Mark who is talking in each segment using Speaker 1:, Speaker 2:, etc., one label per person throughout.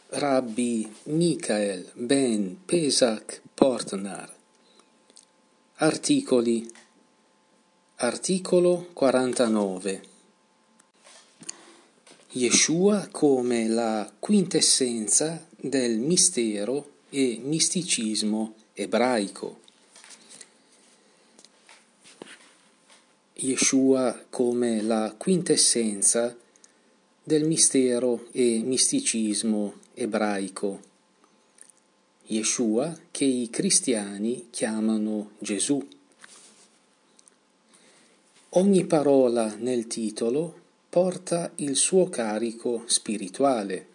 Speaker 1: Rabbi Michael ben Pesach Portnar. Articolo 49. Yeshua come la quintessenza del mistero e misticismo ebraico. Yeshua come la quintessenza del mistero e misticismo ebraico. Yeshua che i cristiani chiamano Gesù. Ogni parola nel titolo porta il suo carico spirituale.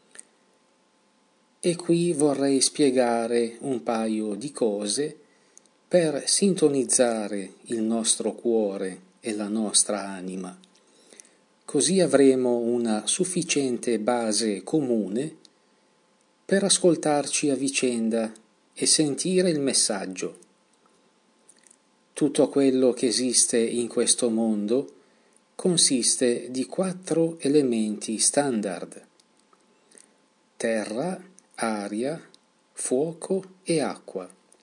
Speaker 1: E qui vorrei spiegare un paio di cose per sintonizzare il nostro cuore e la nostra anima. Così avremo una sufficiente base comune per ascoltarci a vicenda e sentire il messaggio. Tutto quello che esiste in questo mondo consiste di 4 elementi standard: terra, aria, fuoco e acqua.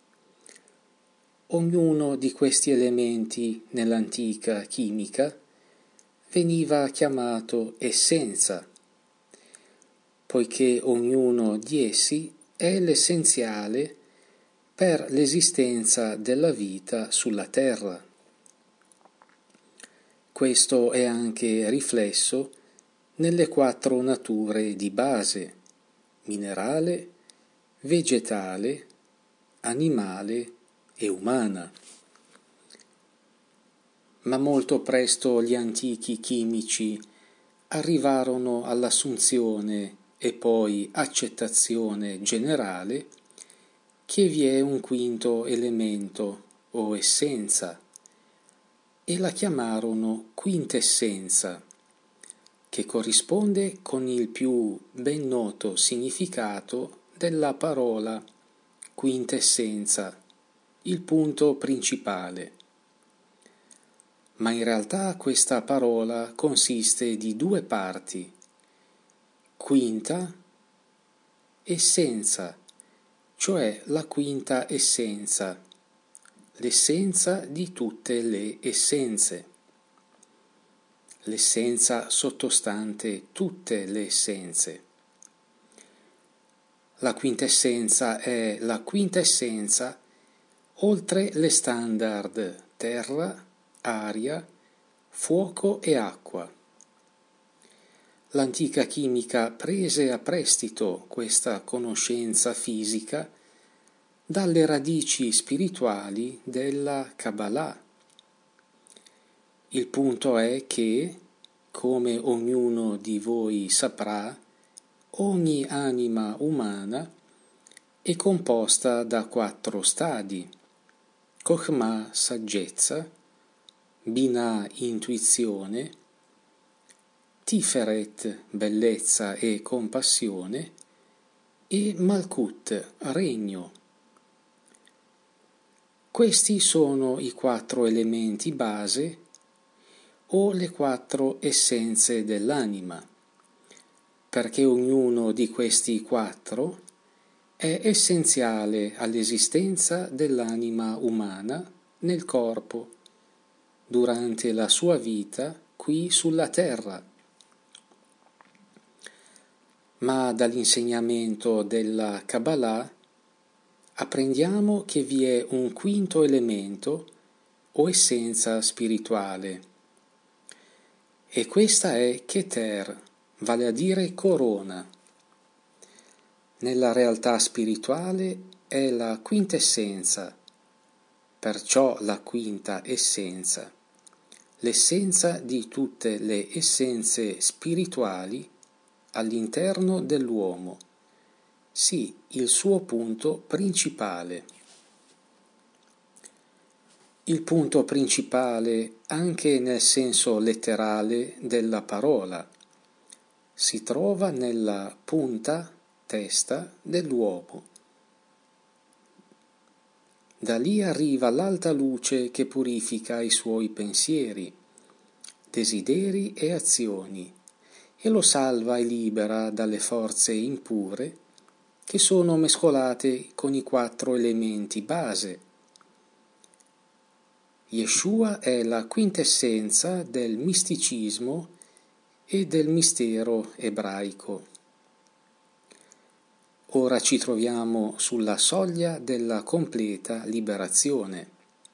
Speaker 1: Ognuno di questi elementi nell'antica chimica veniva chiamato essenza, poiché ognuno di essi è l'essenziale per l'esistenza della vita sulla terra. Questo è anche riflesso nelle 4 nature di base: minerale, vegetale, animale e umana. Ma molto presto gli antichi chimici arrivarono all'assunzione e poi accettazione generale che vi è un quinto elemento o essenza, e la chiamarono quintessenza, che corrisponde con il più ben noto significato della parola quintessenza, il punto principale. Ma in realtà questa parola consiste di 2 parti: quinta, essenza, cioè la quinta essenza, l'essenza di tutte le essenze, l'essenza sottostante tutte le essenze. La quintessenza è la quintessenza oltre le standard terra, aria, fuoco e acqua. L'antica chimica prese a prestito questa conoscenza fisica dalle radici spirituali della Kabbalah. Il punto è che, come ognuno di voi saprà, ogni anima umana è composta da 4 stadi: Chokhmah, saggezza; Binah, intuizione; Tiferet, bellezza e compassione; e Malkut, regno. Questi sono i 4 elementi base o le 4 essenze dell'anima, perché ognuno di questi 4 è essenziale all'esistenza dell'anima umana nel corpo durante la sua vita qui sulla terra. Ma dall'insegnamento della Kabbalah apprendiamo che vi è un quinto elemento o essenza spirituale, e questa è Keter, vale a dire corona. Nella realtà spirituale è la quintessenza, perciò la quinta essenza, l'essenza di tutte le essenze spirituali all'interno dell'uomo, sì, il suo punto principale. Il punto principale anche nel senso letterale della parola si trova nella punta, testa dell'uomo. Da lì arriva l'alta luce che purifica i suoi pensieri, desideri e azioni, e lo salva e libera dalle forze impure che sono mescolate con i 4 elementi base. Yeshua è la quintessenza del misticismo e del mistero ebraico. Ora ci troviamo sulla soglia della completa liberazione.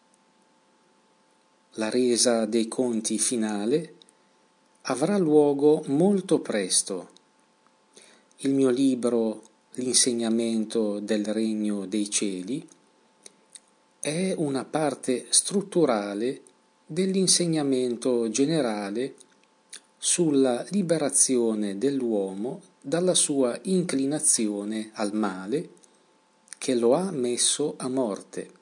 Speaker 1: La resa dei conti finale avrà luogo molto presto. Il mio libro L'insegnamento del Regno dei Cieli è una parte strutturale dell'insegnamento generale sulla liberazione dell'uomo dalla sua inclinazione al male che lo ha messo a morte.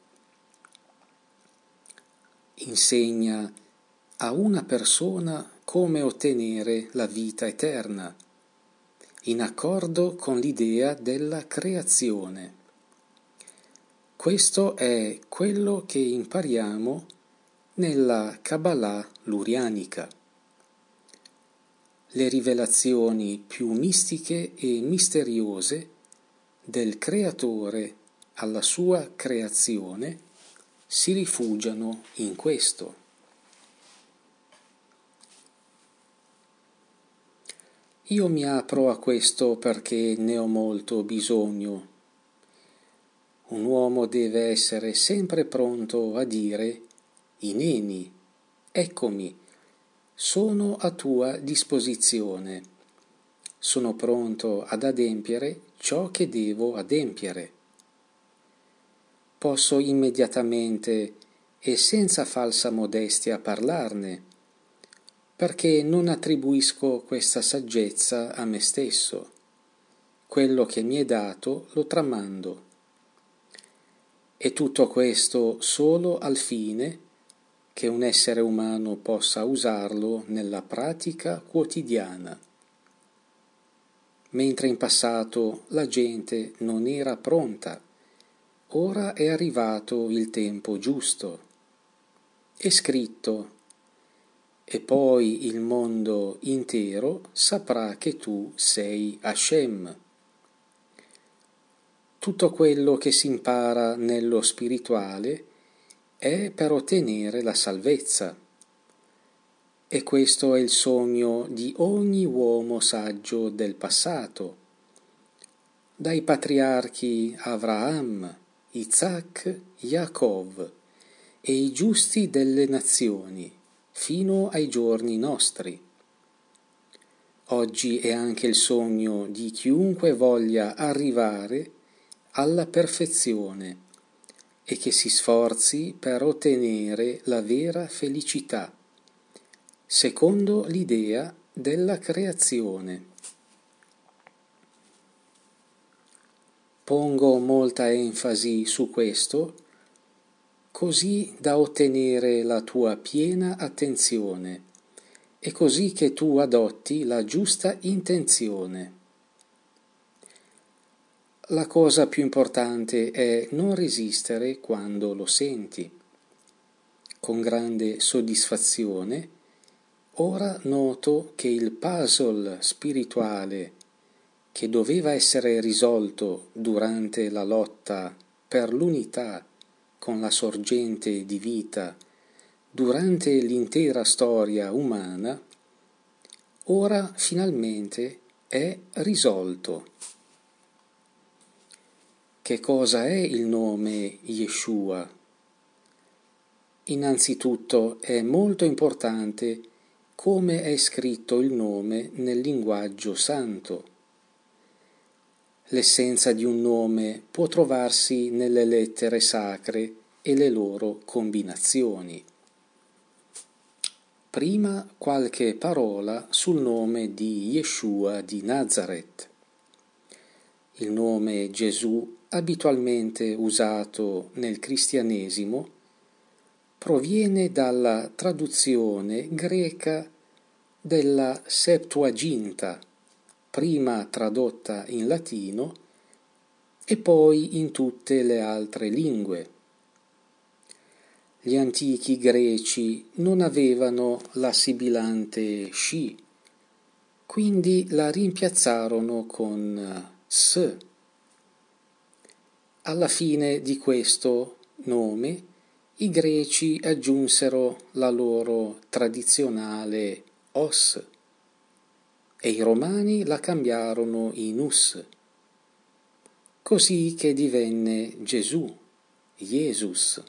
Speaker 1: Insegna a una persona come ottenere la vita eterna, in accordo con l'idea della creazione. Questo è quello che impariamo nella Kabbalah lurianica. Le rivelazioni più mistiche e misteriose del Creatore alla sua creazione si rifugiano in questo. Io mi apro a questo perché ne ho molto bisogno. Un uomo deve essere sempre pronto a dire: Ineni, eccomi, sono a tua disposizione. Sono pronto ad adempiere ciò che devo adempiere. Posso immediatamente e senza falsa modestia parlarne, perché non attribuisco questa saggezza a me stesso. Quello che mi è dato lo tramando. E tutto questo solo al fine che un essere umano possa usarlo nella pratica quotidiana. Mentre in passato la gente non era pronta, ora è arrivato il tempo giusto. È scritto: e poi il mondo intero saprà che tu sei Hashem. Tutto quello che si impara nello spirituale è per ottenere la salvezza. E questo è il sogno di ogni uomo saggio del passato, dai patriarchi Avraham, Isaac, Yaakov e i giusti delle nazioni, fino ai giorni nostri. Oggi è anche il sogno di chiunque voglia arrivare alla perfezione e che si sforzi per ottenere la vera felicità, secondo l'idea della creazione. Pongo molta enfasi su questo, così da ottenere la tua piena attenzione e così che tu adotti la giusta intenzione. La cosa più importante è non resistere quando lo senti. Con grande soddisfazione, ora noto che il puzzle spirituale che doveva essere risolto durante la lotta per l'unità con la sorgente di vita durante l'intera storia umana, ora finalmente è risolto. Che cosa è il nome Yeshua? Innanzitutto è molto importante come è scritto il nome nel linguaggio santo. L'essenza di un nome può trovarsi nelle lettere sacre e le loro combinazioni. Prima qualche parola sul nome di Yeshua di Nazaret. Il nome Gesù, abitualmente usato nel cristianesimo, proviene dalla traduzione greca della Septuaginta, prima tradotta in latino e poi in tutte le altre lingue. Gli antichi greci non avevano la sibilante sci, quindi la rimpiazzarono con S. Alla fine di questo nome i greci aggiunsero la loro tradizionale os e i romani la cambiarono in us, così che divenne Gesù, Jesus.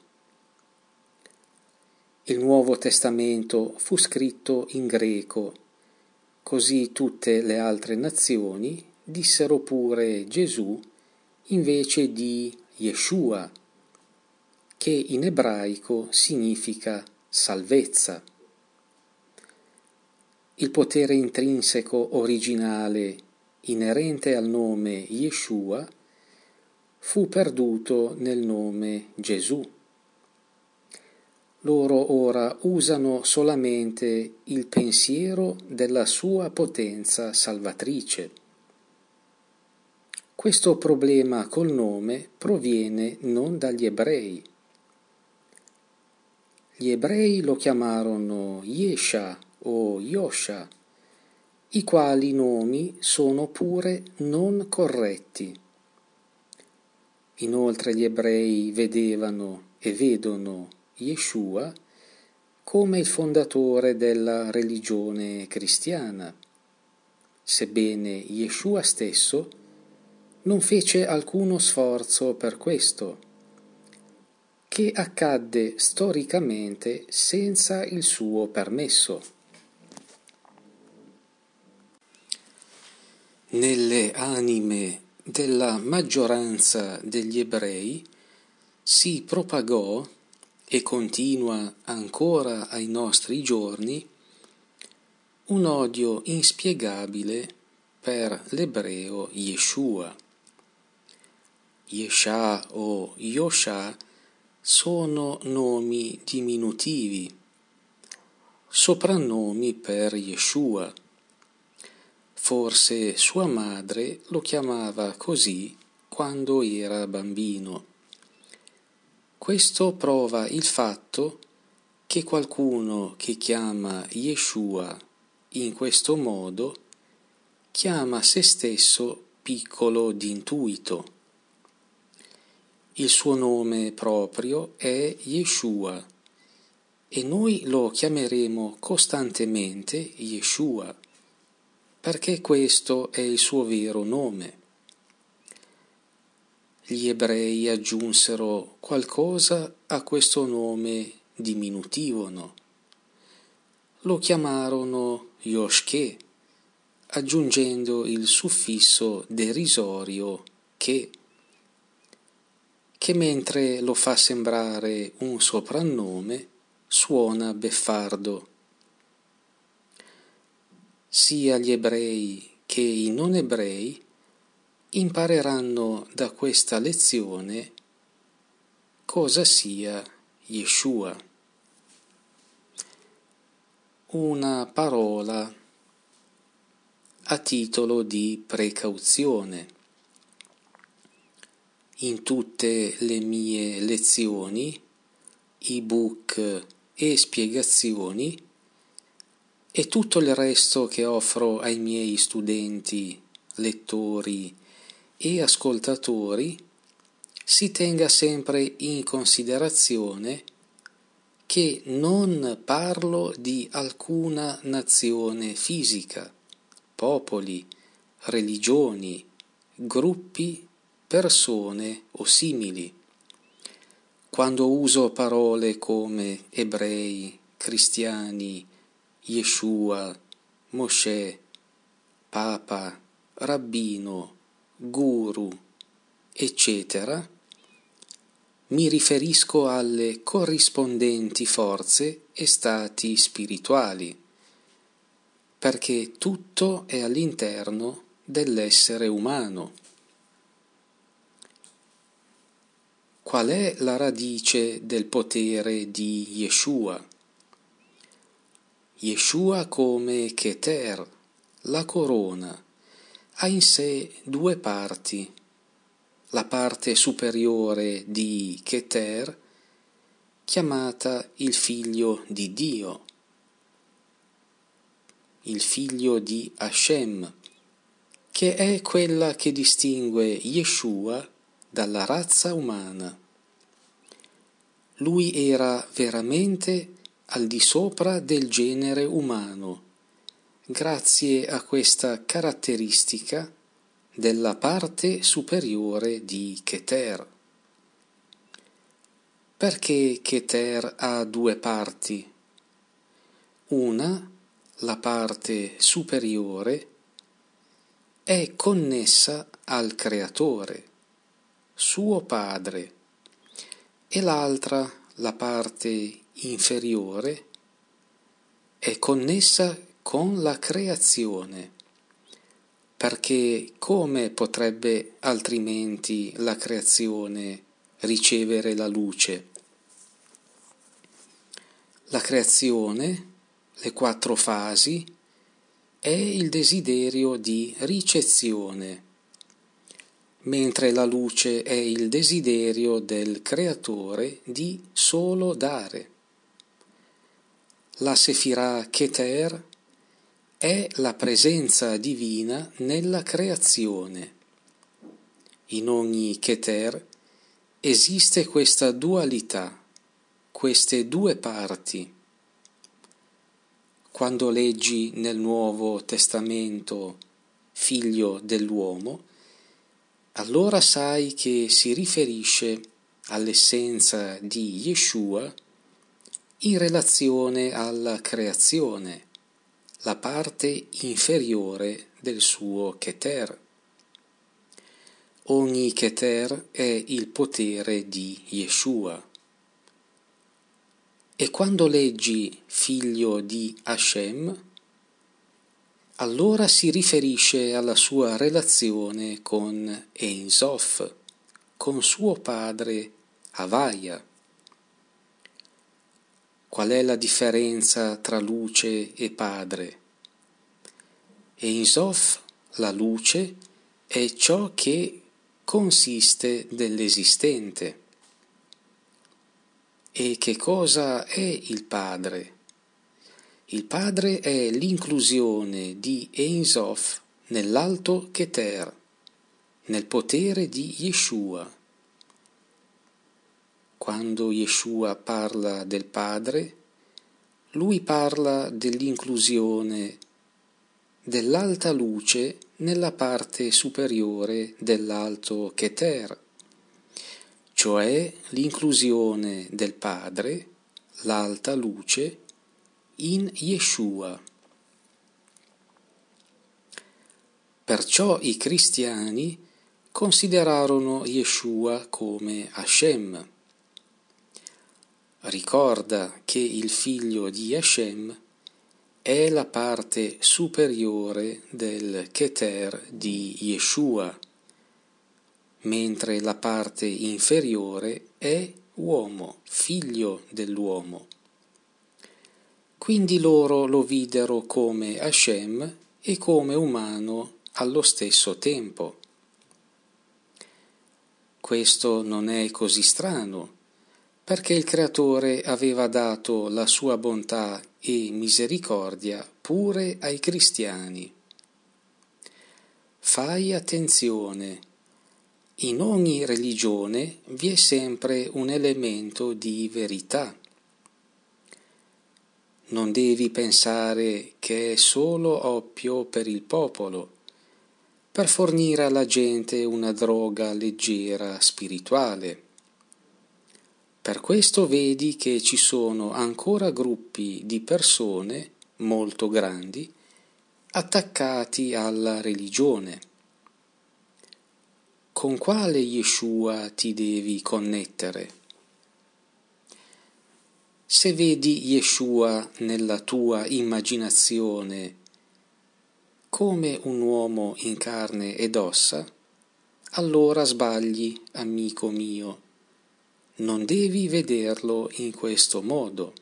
Speaker 1: Il Nuovo Testamento fu scritto in greco, così tutte le altre nazioni dissero pure Gesù invece di Yeshua, che in ebraico significa salvezza. Il potere intrinseco originale inerente al nome Yeshua fu perduto nel nome Gesù. Loro ora usano solamente il pensiero della sua potenza salvatrice. Questo problema col nome proviene non dagli ebrei. Gli ebrei lo chiamarono Yesha o Yosha, i quali nomi sono pure non corretti. Inoltre gli ebrei vedevano e vedono Yeshua come il fondatore della religione cristiana, sebbene Yeshua stesso non fece alcuno sforzo per questo, che accadde storicamente senza il suo permesso. Nelle anime della maggioranza degli ebrei si propagò e continua ancora ai nostri giorni un odio inspiegabile per l'ebreo Yeshua. Yesha o Yosha sono nomi diminutivi, soprannomi per Yeshua. Forse sua madre lo chiamava così quando era bambino. Questo prova il fatto che qualcuno che chiama Yeshua in questo modo chiama se stesso piccolo d'intuito. Il suo nome proprio è Yeshua e noi lo chiameremo costantemente Yeshua, perché questo è il suo vero nome. Gli ebrei aggiunsero qualcosa a questo nome diminutivo. Lo chiamarono Yoshke, aggiungendo il suffisso derisorio che mentre lo fa sembrare un soprannome, suona beffardo. Sia gli ebrei che i non ebrei impareranno da questa lezione cosa sia Yeshua. Una parola a titolo di precauzione. In tutte le mie lezioni, ebook e spiegazioni e tutto il resto che offro ai miei studenti, lettori e ascoltatori, si tenga sempre in considerazione che non parlo di alcuna nazione fisica, popoli, religioni, gruppi, persone o simili. Quando uso parole come ebrei, cristiani, Yeshua, Mosè, Papa, Rabbino, Guru, eccetera, mi riferisco alle corrispondenti forze e stati spirituali, perché tutto è all'interno dell'essere umano. Qual è la radice del potere di Yeshua? Yeshua come Keter, la corona, ha in sé due parti. La parte superiore di Keter, chiamata il figlio di Dio, il figlio di Hashem, che è quella che distingue Yeshua dalla razza umana. Lui era veramente al di sopra del genere umano, grazie a questa caratteristica della parte superiore di Keter. Perché Keter ha due parti? Una, la parte superiore, è connessa al Creatore, suo Padre, e l'altra, la parte inferiore, è connessa con la creazione, perché come potrebbe altrimenti la creazione ricevere la luce? La creazione, le 4 fasi, è il desiderio di ricezione, mentre la luce è il desiderio del Creatore di solo dare. La Sefirah Keter è la presenza divina nella creazione. In ogni Keter esiste questa dualità, queste due parti. Quando leggi nel Nuovo Testamento figlio dell'uomo, allora sai che si riferisce all'essenza di Yeshua in relazione alla creazione, la parte inferiore del suo Keter. Ogni Keter è il potere di Yeshua. E quando leggi figlio di Hashem, allora si riferisce alla sua relazione con Ein Sof, con suo padre Havaya. Qual è la differenza tra luce e padre? Ein Sof, la luce, è ciò che consiste dell'esistente. E che cosa è il Padre? Il Padre è l'inclusione di Ein Sof nell'alto Keter, nel potere di Yeshua. Quando Yeshua parla del Padre, lui parla dell'inclusione dell'alta luce nella parte superiore dell'alto Keter, cioè l'inclusione del Padre, l'alta luce, in Yeshua. Perciò i cristiani considerarono Yeshua come Hashem. Ricorda che il figlio di Hashem è la parte superiore del Keter di Yeshua, mentre la parte inferiore è uomo, figlio dell'uomo. Quindi loro lo videro come Hashem e come umano allo stesso tempo. Questo non è così strano, perché il Creatore aveva dato la sua bontà e misericordia pure ai cristiani. Fai attenzione. In ogni religione vi è sempre un elemento di verità. Non devi pensare che è solo oppio per il popolo, per fornire alla gente una droga leggera spirituale. Per questo vedi che ci sono ancora gruppi di persone molto grandi attaccati alla religione. Con quale Yeshua ti devi connettere? Se vedi Yeshua nella tua immaginazione come un uomo in carne ed ossa, allora sbagli, amico mio. Non devi vederlo in questo modo.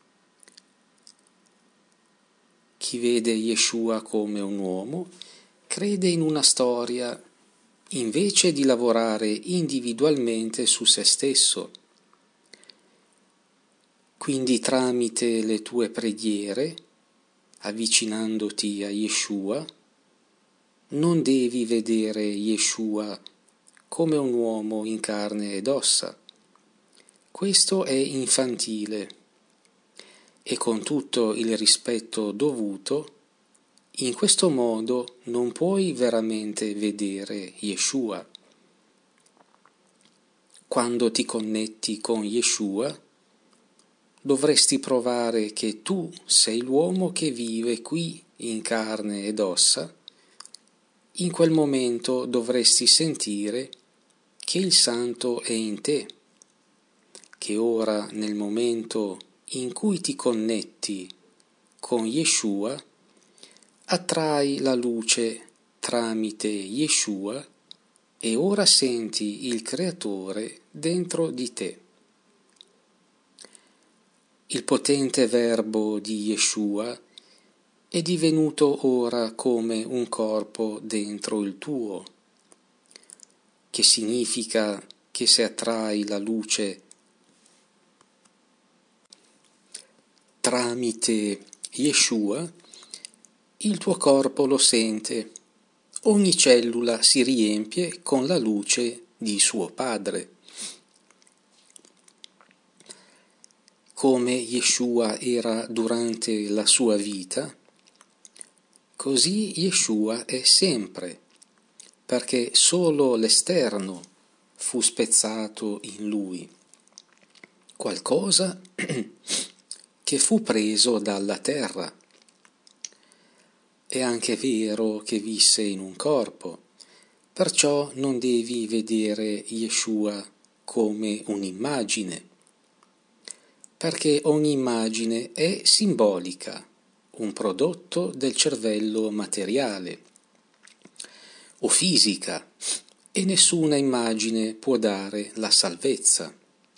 Speaker 1: Chi vede Yeshua come un uomo crede in una storia invece di lavorare individualmente su se stesso. Quindi tramite le tue preghiere, avvicinandoti a Yeshua, non devi vedere Yeshua come un uomo in carne ed ossa. Questo è infantile e, con tutto il rispetto dovuto, in questo modo non puoi veramente vedere Yeshua. Quando ti connetti con Yeshua, dovresti provare che tu sei l'uomo che vive qui in carne ed ossa. In quel momento dovresti sentire che il Santo è in te, che ora, nel momento in cui ti connetti con Yeshua, attrai la luce tramite Yeshua e ora senti il Creatore dentro di te. Il potente verbo di Yeshua è divenuto ora come un corpo dentro il tuo, che significa che se attrai la luce tramite Yeshua, il tuo corpo lo sente. Ogni cellula si riempie con la luce di suo Padre. Come Yeshua era durante la sua vita, così Yeshua è sempre, perché solo l'esterno fu spezzato in lui, qualcosa che fu preso dalla terra. È anche vero che visse in un corpo, perciò non devi vedere Yeshua come un'immagine, perché ogni immagine è simbolica, un prodotto del cervello materiale o fisica, e nessuna immagine può dare la salvezza.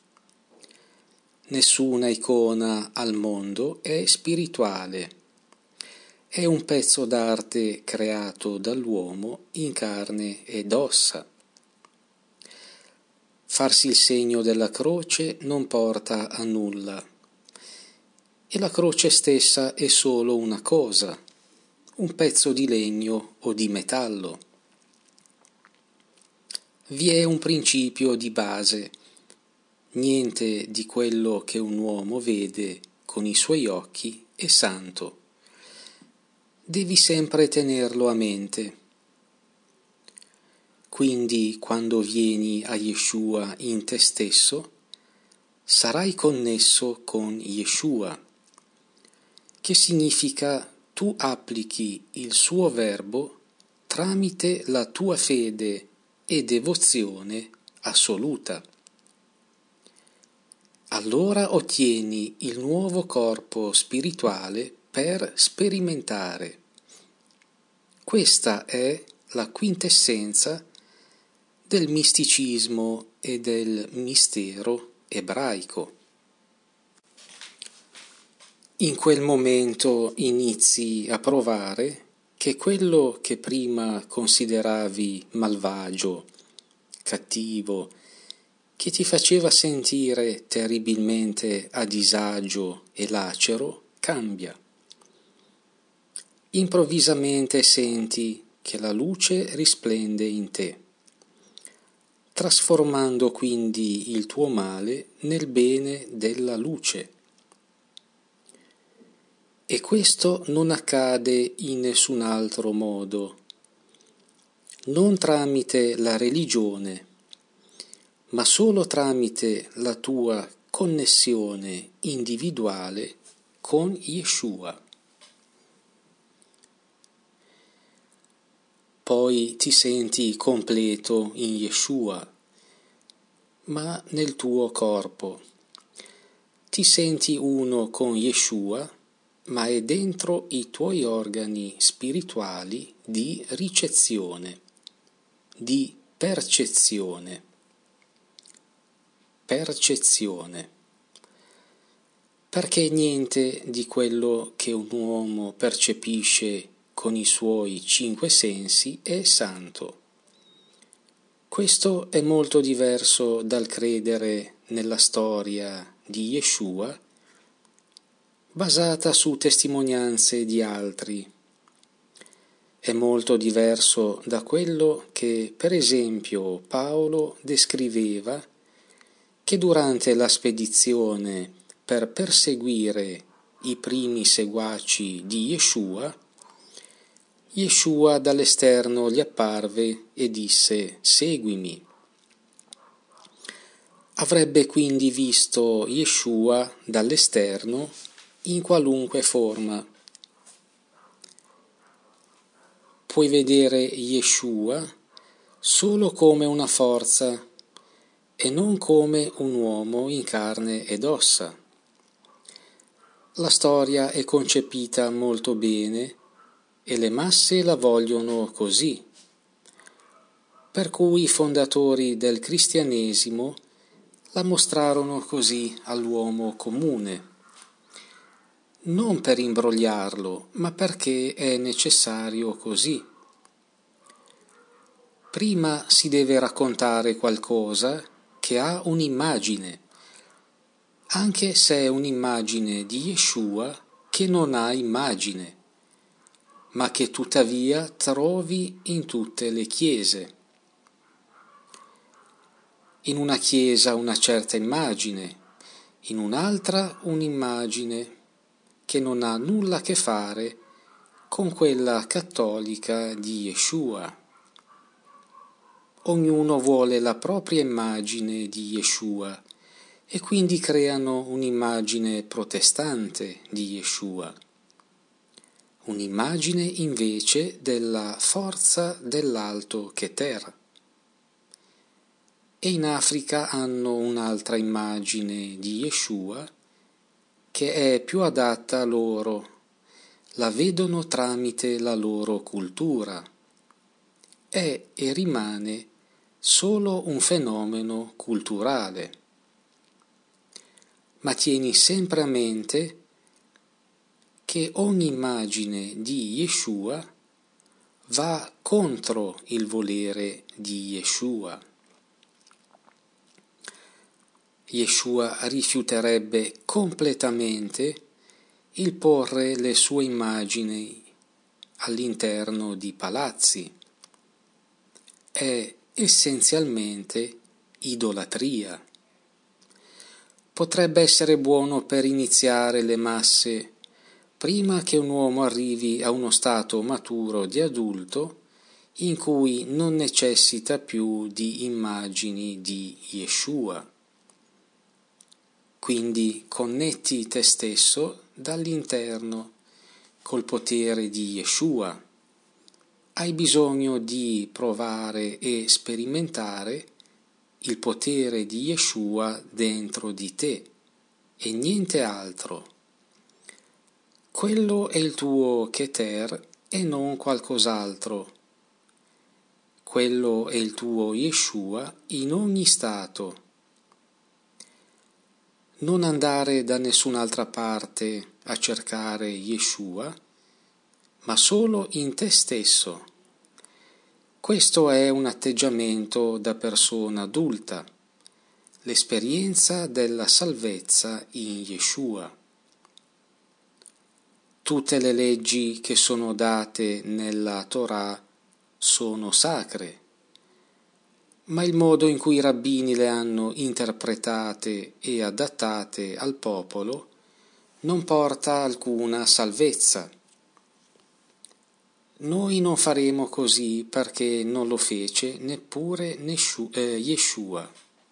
Speaker 1: Nessuna icona al mondo è spirituale. È un pezzo d'arte creato dall'uomo in carne ed ossa. Farsi il segno della croce non porta a nulla, e la croce stessa è solo una cosa, un pezzo di legno o di metallo. Vi è un principio di base: niente di quello che un uomo vede con i suoi occhi è santo. Devi sempre tenerlo a mente. Quindi, quando vieni a Yeshua in te stesso, sarai connesso con Yeshua, che significa tu applichi il suo verbo tramite la tua fede e devozione assoluta. Allora ottieni il nuovo corpo spirituale per sperimentare. Questa è la quintessenza del misticismo e del mistero ebraico. In quel momento inizi a provare che quello che prima consideravi malvagio, cattivo, che ti faceva sentire terribilmente a disagio e lacero, cambia. Improvvisamente senti che la luce risplende in te, trasformando quindi il tuo male nel bene della luce. E questo non accade in nessun altro modo, non tramite la religione, ma solo tramite la tua connessione individuale con Yeshua. Poi ti senti completo in Yeshua, ma nel tuo corpo. Ti senti uno con Yeshua, ma è dentro i tuoi organi spirituali di ricezione, di percezione. Perché niente di quello che un uomo percepisce con i suoi 5 sensi è santo. Questo è molto diverso dal credere nella storia di Yeshua, basata su testimonianze di altri. È molto diverso da quello che, per esempio, Paolo descriveva che durante la spedizione per perseguire i primi seguaci di Yeshua, Yeshua dall'esterno gli apparve e disse: «Seguimi». Avrebbe quindi visto Yeshua dall'esterno in qualunque forma. Puoi vedere Yeshua solo come una forza e non come un uomo in carne ed ossa. La storia è concepita molto bene e le masse la vogliono così, per cui i fondatori del cristianesimo la mostrarono così all'uomo comune, non per imbrogliarlo, ma perché è necessario così. Prima si deve raccontare qualcosa che ha un'immagine, anche se è un'immagine di Yeshua che non ha immagine, ma che tuttavia trovi in tutte le chiese. In una chiesa una certa immagine, in un'altra un'immagine che non ha nulla a che fare con quella cattolica di Yeshua. Ognuno vuole la propria immagine di Yeshua e quindi creano un'immagine protestante di Yeshua, un'immagine invece della forza dell'Alto Keter. E in Africa hanno un'altra immagine di Yeshua che è più adatta a loro, la vedono tramite la loro cultura. È e rimane solo un fenomeno culturale. Ma tieni sempre a mente che ogni immagine di Yeshua va contro il volere di Yeshua. Yeshua rifiuterebbe completamente il porre le sue immagini all'interno di palazzi. È essenzialmente idolatria. Potrebbe essere buono per iniziare le masse prima che un uomo arrivi a uno stato maturo di adulto in cui non necessita più di immagini di Yeshua. Quindi connetti te stesso dall'interno col potere di Yeshua. Hai bisogno di provare e sperimentare il potere di Yeshua dentro di te e niente altro. Quello è il tuo Keter e non qualcos'altro. Quello è il tuo Yeshua in ogni stato. Non andare da nessun'altra parte a cercare Yeshua, ma solo in te stesso. Questo è un atteggiamento da persona adulta, l'esperienza della salvezza in Yeshua. Tutte le leggi che sono date nella Torah sono sacre, ma il modo in cui i rabbini le hanno interpretate e adattate al popolo non porta alcuna salvezza. Noi non faremo così perché non lo fece neppure Yeshua.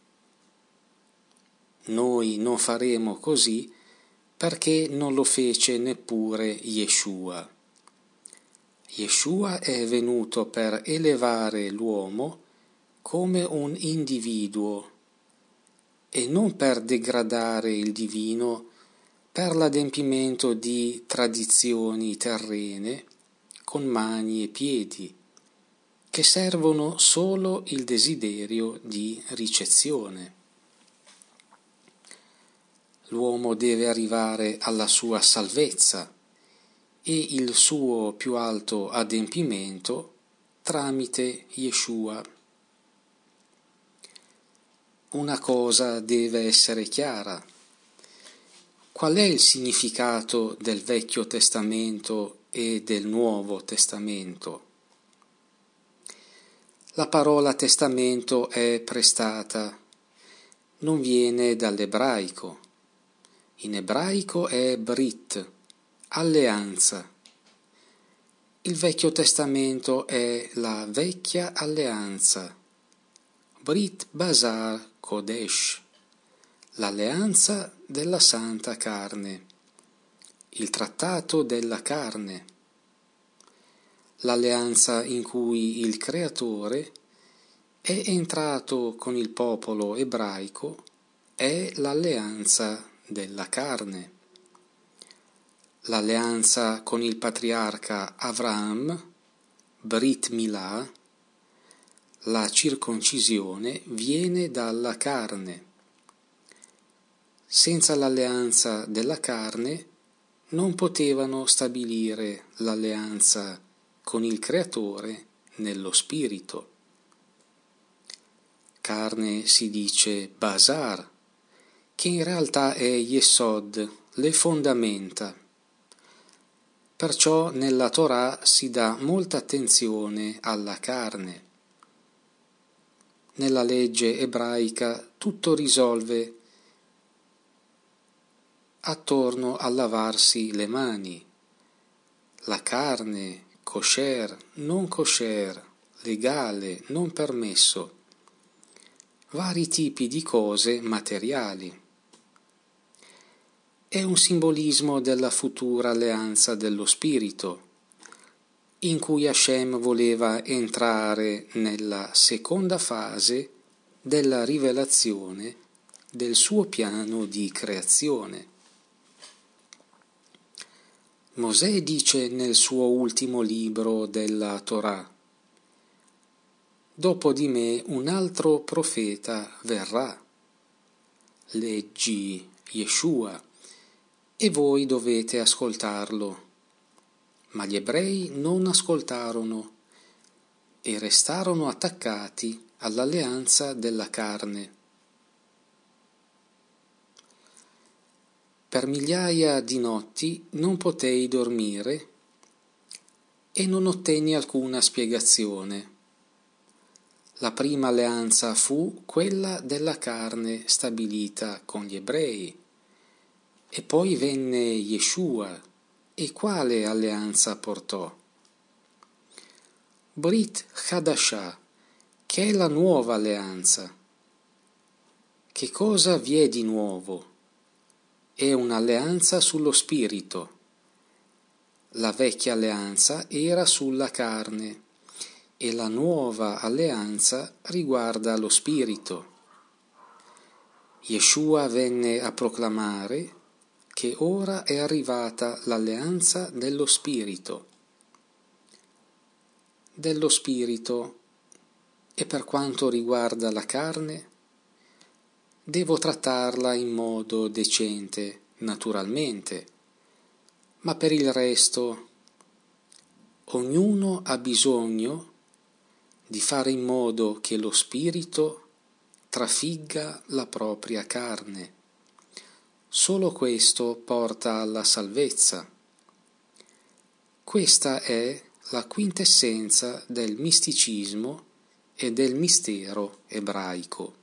Speaker 1: Noi non faremo così perché non lo fece neppure Yeshua. Yeshua è venuto per elevare l'uomo come un individuo e non per degradare il divino per l'adempimento di tradizioni terrene con mani e piedi che servono solo il desiderio di ricezione. L'uomo deve arrivare alla sua salvezza e il suo più alto adempimento tramite Yeshua. Una cosa deve essere chiara: Qual è il significato del Vecchio Testamento e del Nuovo Testamento? La parola testamento è prestata, non viene dall'ebraico. In ebraico è brit, alleanza. Il Vecchio Testamento è la vecchia alleanza, Brit Basar Kodesh, l'alleanza della santa carne, il trattato della carne, l'alleanza in cui il Creatore è entrato con il popolo ebraico, è l'alleanza della carne. L'alleanza con il patriarca Avraham, Brit Milà, la circoncisione, viene dalla carne. Senza l'alleanza della carne non potevano stabilire l'alleanza con il Creatore nello spirito. Carne si dice basar, che in realtà è yesod, le fondamenta. Perciò nella Torah si dà molta attenzione alla carne. Nella legge ebraica tutto risolve attorno al lavarsi le mani. La carne, kosher, non kosher, legale, non permesso. Vari tipi di cose materiali. È un simbolismo della futura alleanza dello spirito, in cui Hashem voleva entrare nella seconda fase della rivelazione del suo piano di creazione. Mosè dice nel suo ultimo libro della Torah: dopo di me un altro profeta verrà, leggi Yeshua, e voi dovete ascoltarlo. Ma gli ebrei non ascoltarono e restarono attaccati all'alleanza della carne. Per migliaia di notti non potei dormire e non ottenni alcuna spiegazione. La prima alleanza fu quella della carne stabilita con gli ebrei, e poi venne Yeshua, e quale alleanza portò? Brit Hadashah, che è la nuova alleanza. Che cosa vi è di nuovo? È un'alleanza sullo spirito. La vecchia alleanza era sulla carne e la nuova alleanza riguarda lo spirito. Yeshua venne a proclamare che ora è arrivata l'alleanza dello spirito. Dello spirito, e per quanto riguarda la carne, devo trattarla in modo decente, naturalmente, ma per il resto ognuno ha bisogno di fare in modo che lo spirito trafigga la propria carne. Solo questo porta alla salvezza. Questa è la quintessenza del misticismo e del mistero ebraico.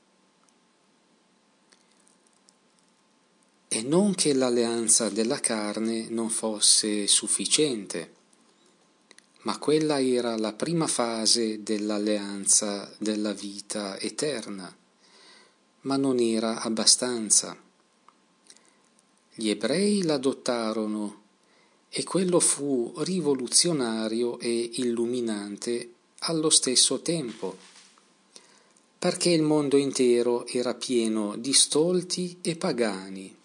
Speaker 1: E non che l'alleanza della carne non fosse sufficiente, ma quella era la prima fase dell'alleanza della vita eterna, ma non era abbastanza. Gli ebrei l'adottarono e quello fu rivoluzionario e illuminante allo stesso tempo, perché il mondo intero era pieno di stolti e pagani.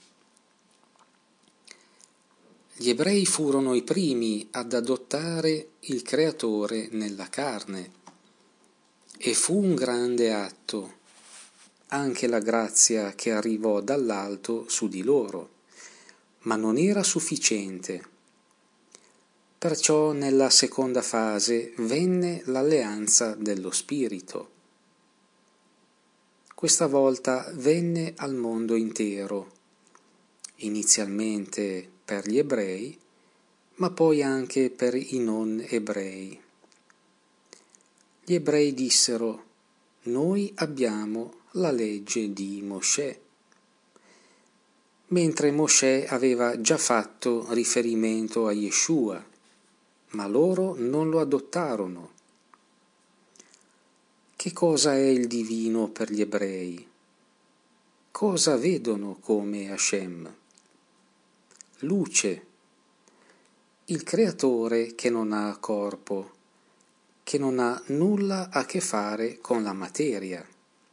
Speaker 1: Gli ebrei furono i primi ad adottare il Creatore nella carne, e fu un grande atto, anche la grazia che arrivò dall'alto su di loro, ma non era sufficiente. Perciò nella seconda fase venne l'alleanza dello Spirito. Questa volta venne al mondo intero, inizialmente per gli ebrei, ma poi anche per i non ebrei. Gli ebrei dissero: noi abbiamo la legge di Mosè, mentre Mosè aveva già fatto riferimento a Yeshua, ma loro non lo adottarono. Che cosa è il divino per gli ebrei? Cosa vedono come Hashem? Luce, il creatore che non ha corpo, che non ha nulla a che fare con la materia.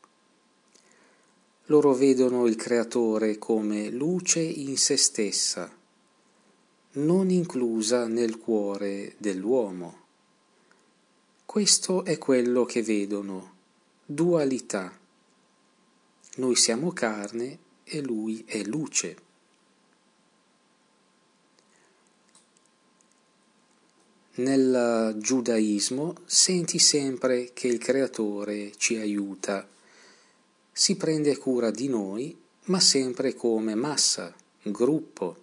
Speaker 1: Loro vedono il creatore come luce in se stessa, non inclusa nel cuore dell'uomo. Questo è quello che vedono, dualità. Noi siamo carne e lui è luce. Nel giudaismo senti sempre che il creatore ci aiuta, si prende cura di noi, ma sempre come massa, gruppo,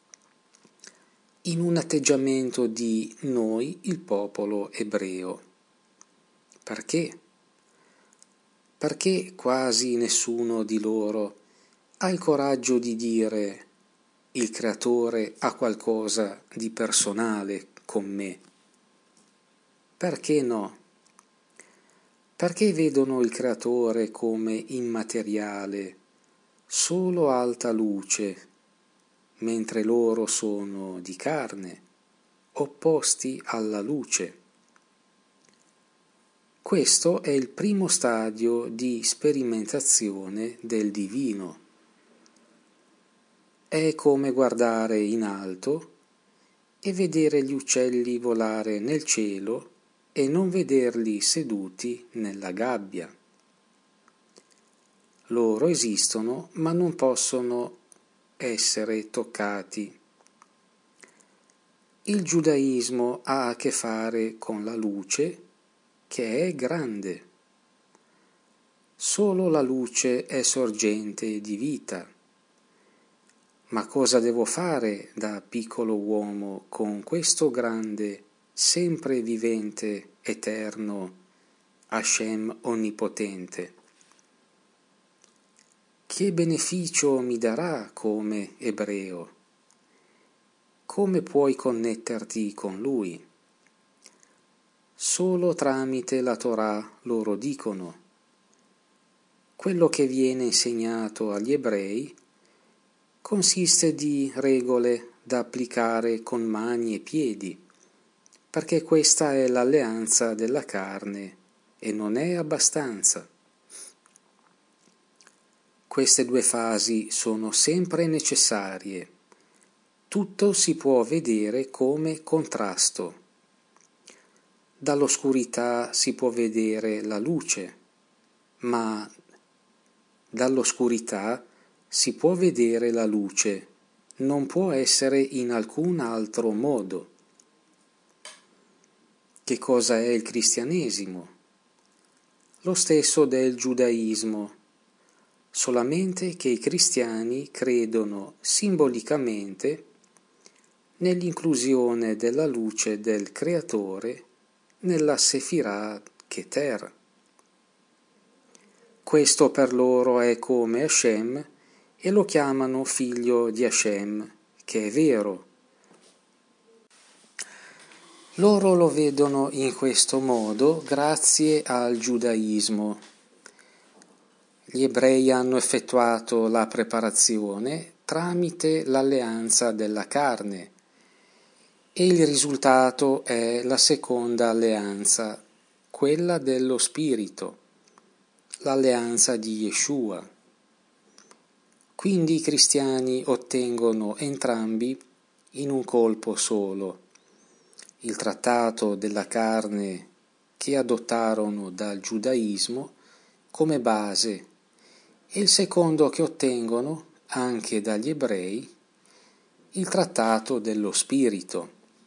Speaker 1: in un atteggiamento di noi, il popolo ebreo. Perché? Perché quasi nessuno di loro ha il coraggio di dire: il creatore ha qualcosa di personale con me. Perché no? Perché vedono il creatore come immateriale, solo alta luce, mentre loro sono di carne, opposti alla luce. Questo è il primo stadio di sperimentazione del divino. È come guardare in alto e vedere gli uccelli volare nel cielo e non vederli seduti nella gabbia. Loro esistono, ma non possono essere toccati. Il giudaismo ha a che fare con la luce, che è grande. Solo la luce è sorgente di vita. Ma cosa devo fare da piccolo uomo con questo grande, sempre vivente, eterno Hashem onnipotente? Che beneficio mi darà come ebreo? Come puoi connetterti con lui? Solo tramite la Torah, loro dicono. Quello che viene insegnato agli ebrei consiste di regole da applicare con mani e piedi, perché questa è l'alleanza della carne e non è abbastanza. Queste due fasi sono sempre necessarie. Tutto si può vedere come contrasto. Dall'oscurità si può vedere la luce, ma dall'oscurità si può vedere la luce, non può essere in alcun altro modo. Che cosa è il cristianesimo? Lo stesso del giudaismo, solamente che i cristiani credono simbolicamente nell'inclusione della luce del Creatore nella Sefirah Keter. Questo per loro è come Hashem e lo chiamano figlio di Hashem, che è vero. Loro lo vedono in questo modo grazie al giudaismo. Gli ebrei hanno effettuato la preparazione tramite l'alleanza della carne e il risultato è la seconda alleanza, quella dello spirito, l'alleanza di Yeshua. Quindi i cristiani ottengono entrambi in un colpo solo il trattato della carne che adottarono dal giudaismo come base e il secondo che ottengono anche dagli ebrei, il trattato dello spirito.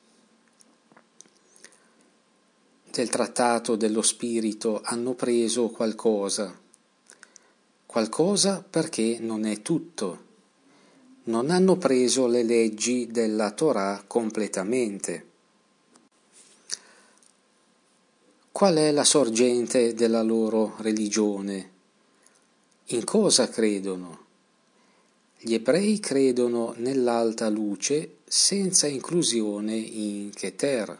Speaker 1: Del trattato dello spirito hanno preso qualcosa perché non è tutto. non hanno preso le leggi della Torah completamente. Qual è la sorgente della loro religione? In cosa credono? Gli ebrei credono nell'alta luce senza inclusione in Keter.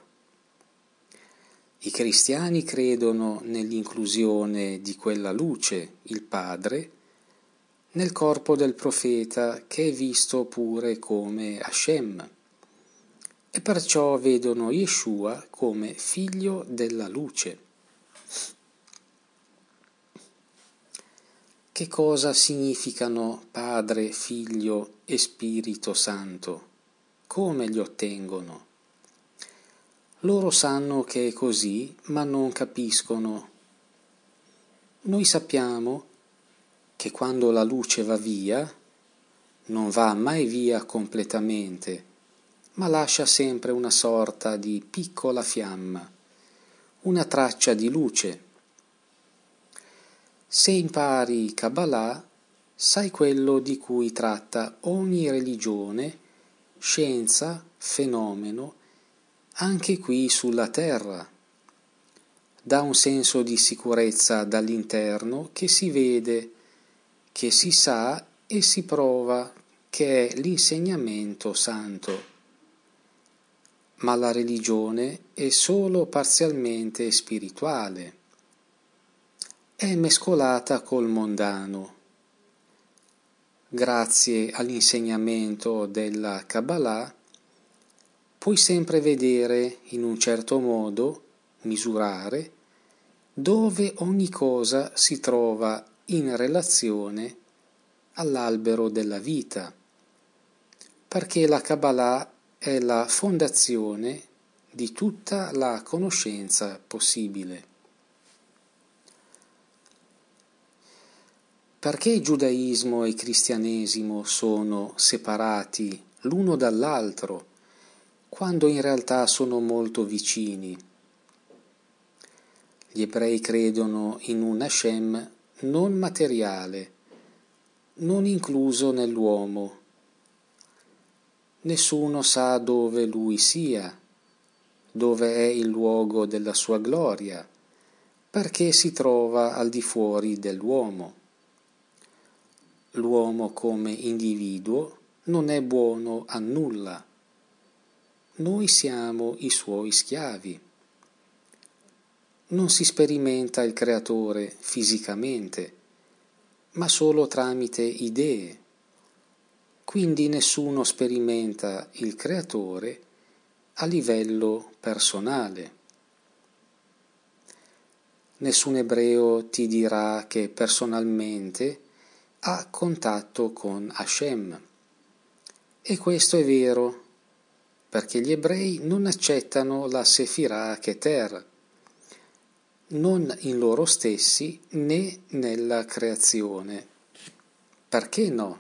Speaker 1: I cristiani credono nell'inclusione di quella luce, il Padre, nel corpo del profeta che è visto pure come Hashem, e perciò vedono Yeshua come figlio della luce. Che cosa significano Padre, Figlio e Spirito Santo? Come li ottengono? Loro sanno che è così, ma non capiscono. Noi sappiamo che quando la luce va via, non va mai via completamente, ma lascia sempre una sorta di piccola fiamma, una traccia di luce. Se impari Kabbalah, sai quello di cui tratta ogni religione, scienza, fenomeno, anche qui sulla terra. Dà un senso di sicurezza dall'interno che si vede, che si sa e si prova che è l'insegnamento santo. Ma la religione è solo parzialmente spirituale. È mescolata col mondano. Grazie all'insegnamento della Kabbalah puoi sempre vedere in un certo modo, misurare, dove ogni cosa si trova in relazione all'albero della vita, perché la Kabbalah è la fondazione di tutta la conoscenza possibile. Perché il giudaismo e il cristianesimo sono separati l'uno dall'altro, quando in realtà sono molto vicini? Gli ebrei credono in un Hashem non materiale, non incluso nell'uomo. Nessuno sa dove lui sia, dove è il luogo della sua gloria, perché si trova al di fuori dell'uomo. L'uomo come individuo non è buono a nulla. Noi siamo i suoi schiavi. Non si sperimenta il creatore fisicamente, ma solo tramite idee. Quindi nessuno sperimenta il creatore a livello personale. Nessun ebreo ti dirà che personalmente ha contatto con Hashem. E questo è vero, perché gli ebrei non accettano la Sefirah Keter, non in loro stessi né nella creazione. Perché no?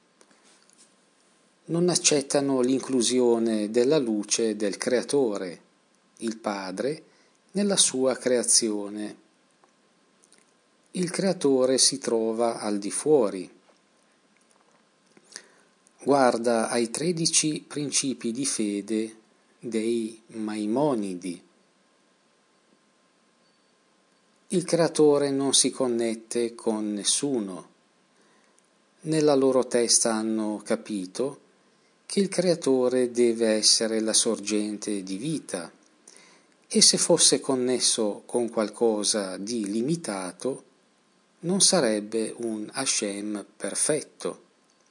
Speaker 1: Non accettano l'inclusione della luce del Creatore, il Padre, nella sua creazione. Il Creatore si trova al di fuori. Guarda ai 13 principi di fede dei Maimonidi. Il Creatore non si connette con nessuno. Nella loro testa hanno capito che il Creatore deve essere la sorgente di vita e se fosse connesso con qualcosa di limitato non sarebbe un Hashem perfetto.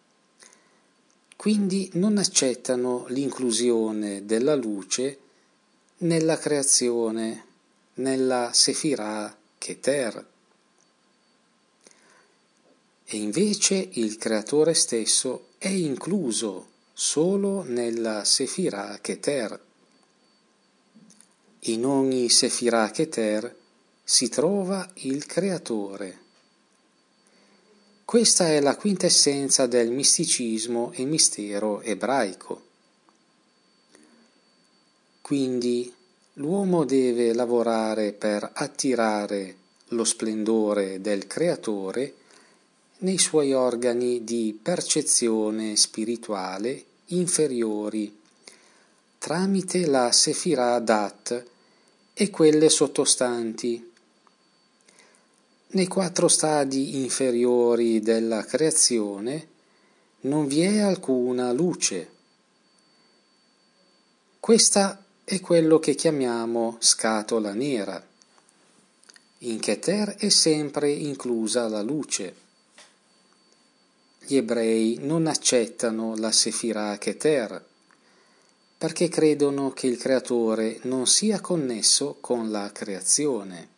Speaker 1: Quindi non accettano l'inclusione della luce nella creazione, nella Sefirah Keter. E invece il Creatore stesso è incluso solo nella Sefirah Keter. In ogni Sefirah Keter si trova il Creatore. Questa è la quintessenza del misticismo e mistero ebraico. Quindi l'uomo deve lavorare per attirare lo splendore del Creatore nei suoi organi di percezione spirituale inferiori, tramite la Sefirah Dat e quelle sottostanti. Nei 4 stadi inferiori della creazione non vi è alcuna luce. Questa è quello che chiamiamo scatola nera. In Keter è sempre inclusa la luce. Gli ebrei non accettano la Sefirah Keter perché credono che il creatore non sia connesso con la creazione.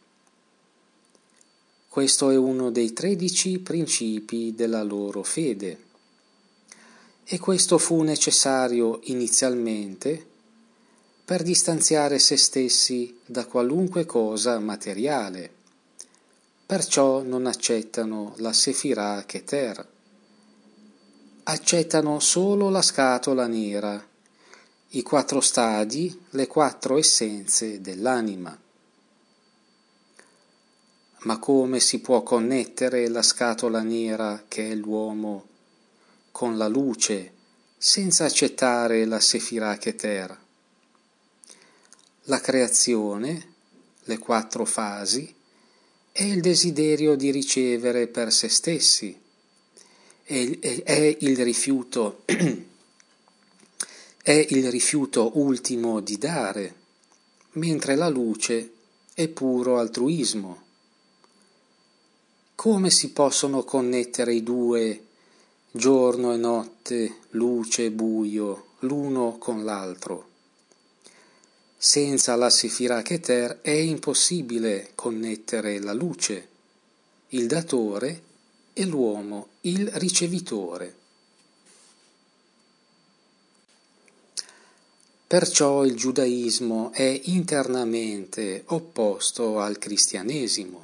Speaker 1: Questo è uno dei 13 principi della loro fede. E questo fu necessario inizialmente per distanziare se stessi da qualunque cosa materiale. Perciò non accettano la Sefirah Keter. Accettano solo la scatola nera, i 4 stadi, le 4 essenze dell'anima. Ma come si può connettere la scatola nera, che è l'uomo, con la luce, senza accettare la Sefirah Keter? La creazione, le 4 fasi, è il desiderio di ricevere per se stessi, è il rifiuto, è il rifiuto ultimo di dare, mentre la luce è puro altruismo. Come si possono connettere i due, giorno e notte, luce e buio, l'uno con l'altro? Senza la Sefirah Keter è impossibile connettere la luce, il datore, e l'uomo, il ricevitore. Perciò il giudaismo è internamente opposto al cristianesimo.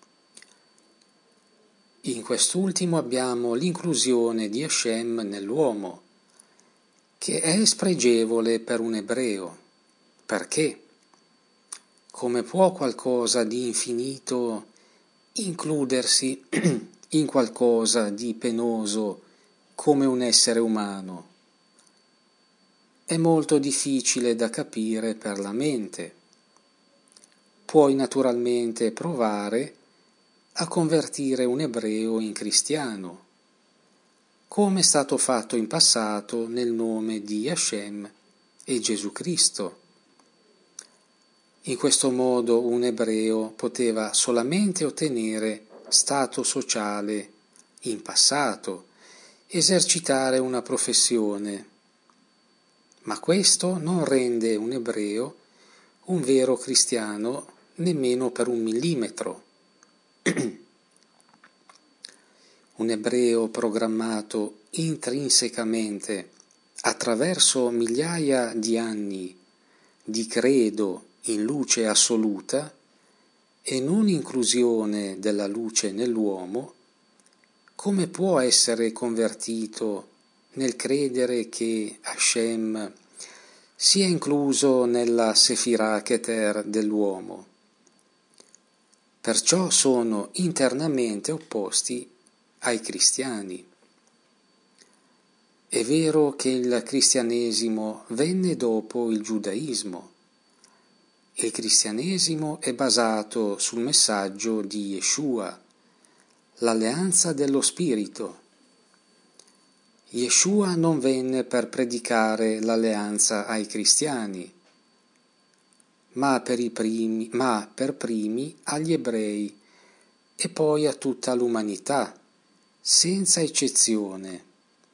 Speaker 1: In quest'ultimo abbiamo l'inclusione di Hashem nell'uomo, che è spregevole per un ebreo. Perché? Come può qualcosa di infinito includersi in qualcosa di penoso come un essere umano? È molto difficile da capire per la mente. Puoi naturalmente provare a convertire un ebreo in cristiano, come è stato fatto in passato nel nome di Hashem e Gesù Cristo. In questo modo un ebreo poteva solamente ottenere stato sociale in passato, esercitare una professione, ma questo non rende un ebreo un vero cristiano nemmeno per 1 millimetro. Un ebreo programmato intrinsecamente attraverso migliaia di anni di credo in luce assoluta e non inclusione della luce nell'uomo, come può essere convertito nel credere che Hashem sia incluso nella Sefirah Keter dell'uomo? Perciò sono internamente opposti ai cristiani. È vero che il cristianesimo venne dopo il giudaismo. Il cristianesimo è basato sul messaggio di Yeshua, l'alleanza dello Spirito. Yeshua non venne per predicare l'alleanza ai cristiani, ma per primi agli ebrei e poi a tutta l'umanità, senza eccezione.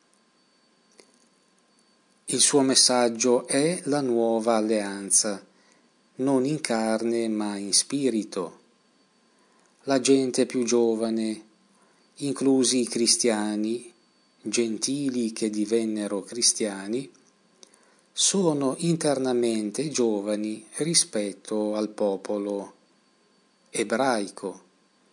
Speaker 1: Il suo messaggio è la nuova alleanza, non in carne ma in spirito. La gente più giovane, inclusi i cristiani, gentili che divennero cristiani, sono internamente giovani rispetto al popolo ebraico,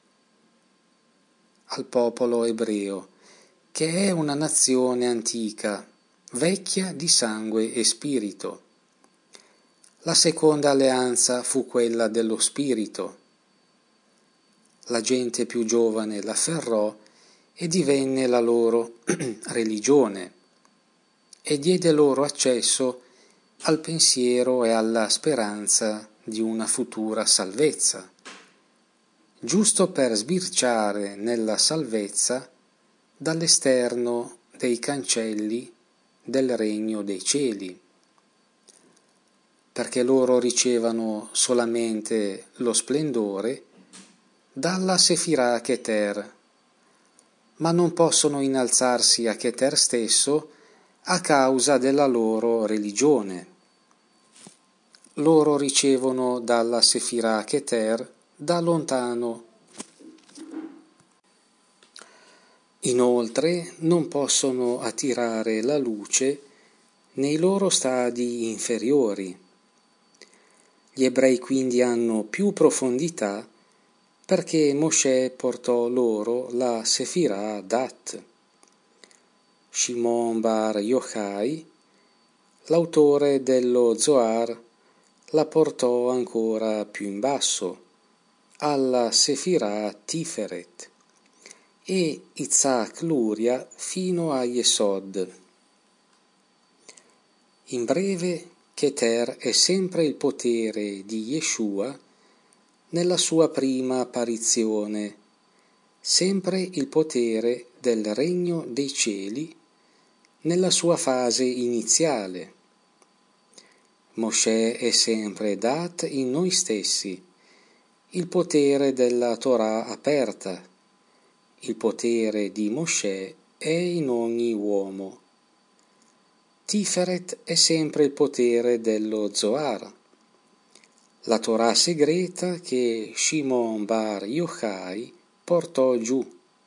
Speaker 1: al popolo ebreo, che è una nazione antica, vecchia di sangue e spirito. La seconda alleanza fu quella dello spirito. La gente più giovane l'afferrò e divenne la loro religione e diede loro accesso al pensiero e alla speranza di una futura salvezza, giusto per sbirciare nella salvezza dall'esterno dei cancelli del regno dei cieli, perché loro ricevano solamente lo splendore dalla Sefirah Keter, ma non possono innalzarsi a Keter stesso a causa della loro religione. Loro ricevono dalla Sefirah Keter da lontano. Inoltre non possono attirare la luce nei loro stadi inferiori. Gli ebrei quindi hanno più profondità perché Mosè portò loro la Sefirah Dat. Shimon Bar Yochai, l'autore dello Zohar, la portò ancora più in basso, alla Sefirah Tiferet, e Itzhak Luria fino a Yesod. In breve, Keter è sempre il potere di Yeshua nella sua prima apparizione, sempre il potere del regno dei cieli nella sua fase iniziale. Mosè è sempre Dat in noi stessi, il potere della Torah aperta. Il potere di Mosè è in ogni uomo. Tiferet è sempre il potere dello Zohar, la Torah segreta che Shimon Bar Yochai portò giù.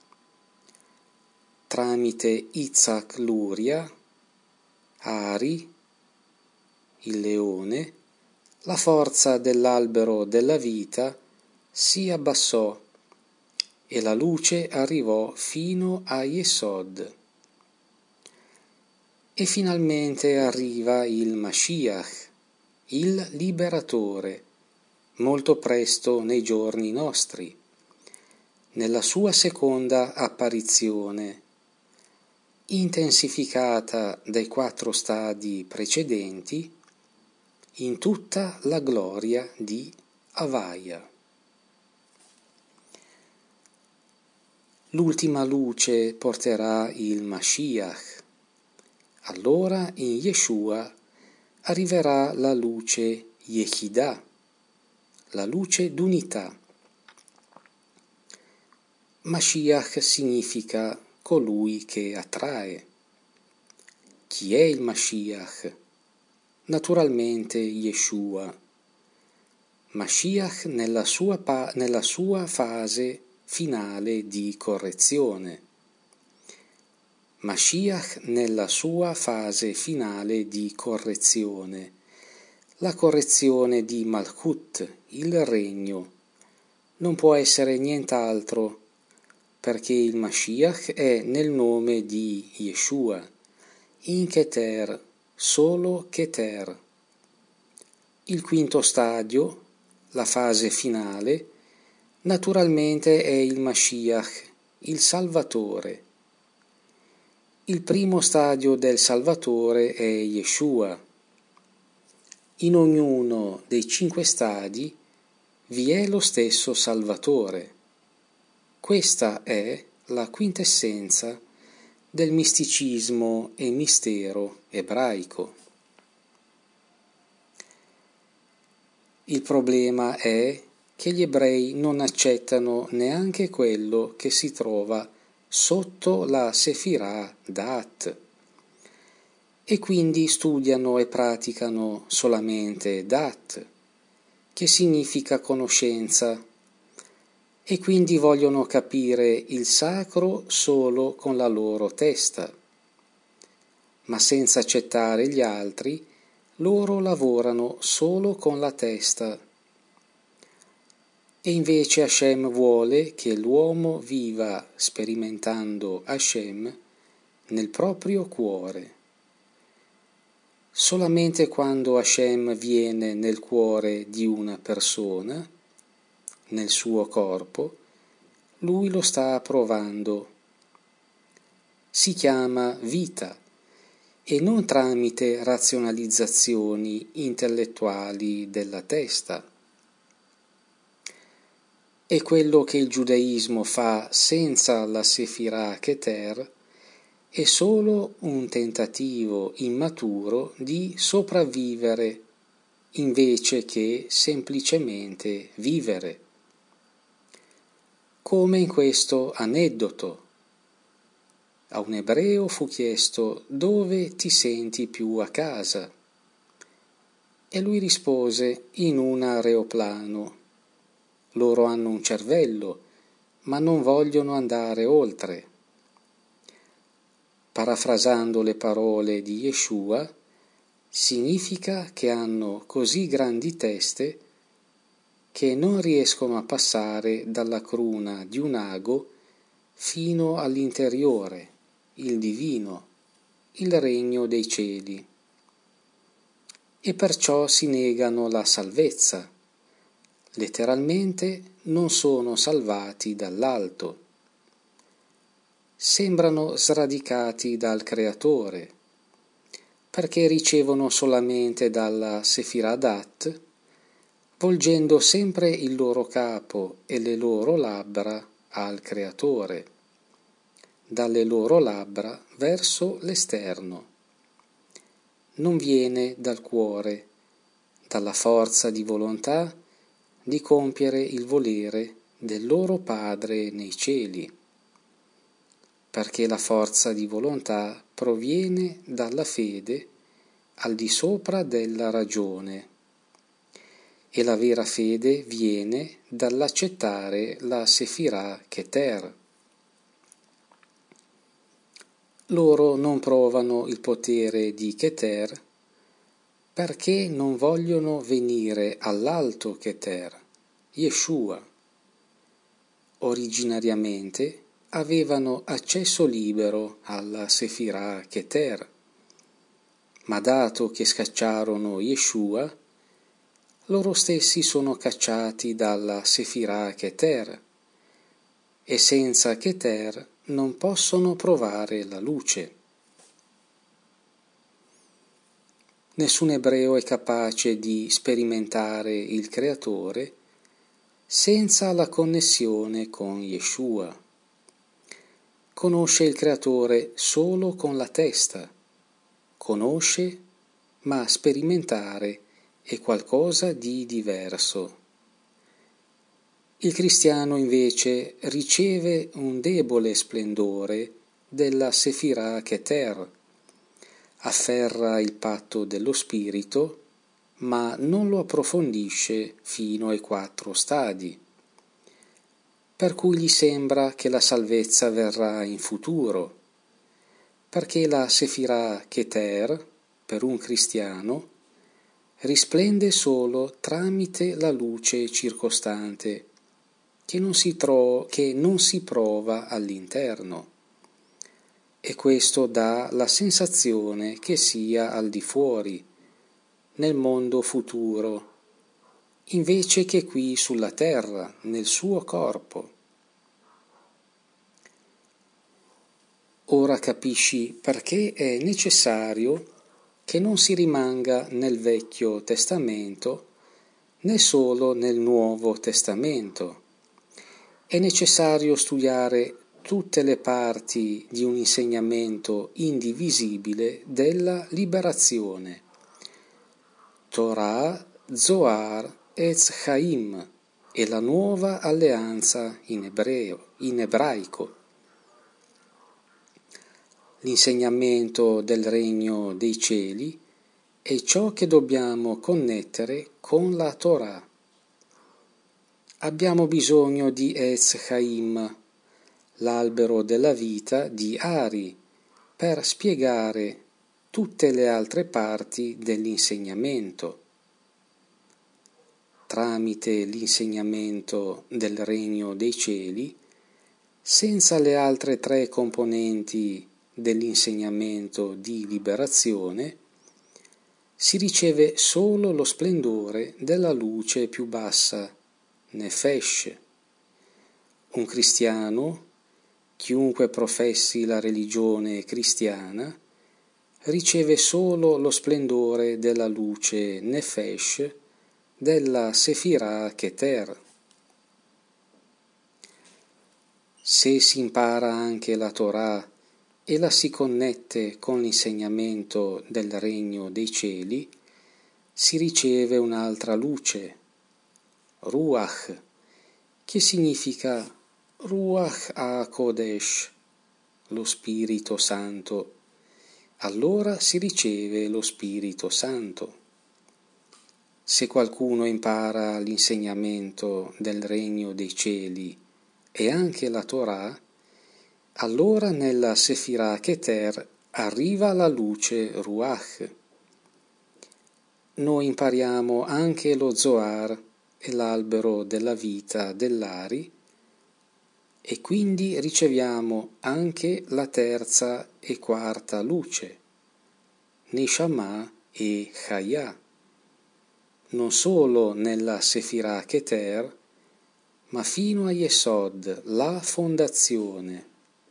Speaker 1: Tramite Itzhak Luria, Ari, il leone, la forza dell'albero della vita si abbassò e la luce arrivò fino a Yesod. E finalmente arriva il Mashiach, il liberatore, molto presto nei giorni nostri, nella sua seconda apparizione, intensificata dai 4 stadi precedenti, in tutta la gloria di Havaya. L'ultima luce porterà il Mashiach. Allora in Yeshua arriverà la luce Yehidah, la luce d'unità. Mashiach significa colui che attrae. Chi è il Mashiach? Naturalmente Yeshua. Mashiach nella sua fase finale di correzione. Mashiach nella sua fase finale di correzione, la correzione di Malchut, il regno, non può essere nient'altro, perché il Mashiach è nel nome di Yeshua, in Keter, solo Keter. Il quinto stadio, la fase finale, naturalmente è il Mashiach, il Salvatore. Il primo stadio del Salvatore è Yeshua. In ognuno dei 5 stadi vi è lo stesso Salvatore. Questa è la quintessenza del misticismo e mistero ebraico. Il problema è che gli ebrei non accettano neanche quello che si trova sotto la Sefirah Dat e quindi studiano e praticano solamente Dat, che significa conoscenza, e quindi vogliono capire il sacro solo con la loro testa, ma senza accettare gli altri, loro lavorano solo con la testa. E invece Hashem vuole che l'uomo viva sperimentando Hashem nel proprio cuore. Solamente quando Hashem viene nel cuore di una persona, nel suo corpo, lui lo sta provando, si chiama vita e non tramite razionalizzazioni intellettuali della testa. E quello che il giudaismo fa senza la Sefirah Keter è solo un tentativo immaturo di sopravvivere invece che semplicemente vivere. Come in questo aneddoto. A un ebreo fu chiesto: dove ti senti più a casa? E lui rispose: in un aeroplano. Loro hanno un cervello, ma non vogliono andare oltre. Parafrasando le parole di Yeshua, significa che hanno così grandi teste che non riescono a passare dalla cruna di un ago fino all'interiore, il divino, il regno dei cieli. E perciò si negano la salvezza. Letteralmente non sono salvati dall'alto. Sembrano sradicati dal Creatore, perché ricevono solamente dalla Sefirah Dat, volgendo sempre il loro capo e le loro labbra al Creatore, dalle loro labbra verso l'esterno. Non viene dal cuore, dalla forza di volontà di compiere il volere del loro Padre nei cieli, perché la forza di volontà proviene dalla fede al di sopra della ragione, e la vera fede viene dall'accettare la Sefirah Keter. Loro non provano il potere di Keter perché non vogliono venire all'alto Keter, Yeshua. Originariamente avevano accesso libero alla Sefirah Keter, ma dato che scacciarono Yeshua, loro stessi sono cacciati dalla Sefirah Keter, e senza Keter non possono provare la luce. Nessun ebreo è capace di sperimentare il Creatore senza la connessione con Yeshua. Conosce il Creatore solo con la testa, conosce, ma sperimentare è qualcosa di diverso. Il cristiano invece riceve un debole splendore della Sefirah Keter, afferra il patto dello spirito, ma non lo approfondisce fino ai 4 stadi, per cui gli sembra che la salvezza verrà in futuro, perché la Sefirah Keter, per un cristiano, risplende solo tramite la luce circostante, che non si prova all'interno. E questo dà la sensazione che sia al di fuori, nel mondo futuro, invece che qui sulla terra, nel suo corpo. Ora capisci perché è necessario che non si rimanga nel Vecchio Testamento né solo nel Nuovo Testamento. È necessario studiare tutte le parti di un insegnamento indivisibile della liberazione. Torah, Zohar, Etz Chaim e la nuova alleanza in ebraico. L'insegnamento del regno dei cieli è ciò che dobbiamo connettere con la Torah. Abbiamo bisogno di Etz Chaim, l'albero della vita di Ari, per spiegare tutte le altre parti dell'insegnamento. Tramite l'insegnamento del regno dei cieli, senza le altre 3 componenti dell'insegnamento di liberazione, si riceve solo lo splendore della luce più bassa, Nefesh. Un cristiano chiunque professi la religione cristiana riceve solo lo splendore della luce Nefesh della Sefirah Keter. Se si impara anche la Torah e la si connette con l'insegnamento del regno dei cieli, si riceve un'altra luce, Ruach, che significa Ruach HaKodesh, lo Spirito Santo. Allora si riceve lo Spirito Santo. Se qualcuno impara l'insegnamento del regno dei cieli e anche la Torah, allora nella Sefirah Keter arriva la luce Ruach. Noi impariamo anche lo Zohar e l'albero della vita dell'Ari e quindi riceviamo anche la terza e quarta luce, Neshama e Chaya, non solo nella Sefirah Keter, ma fino a Yesod, la fondazione.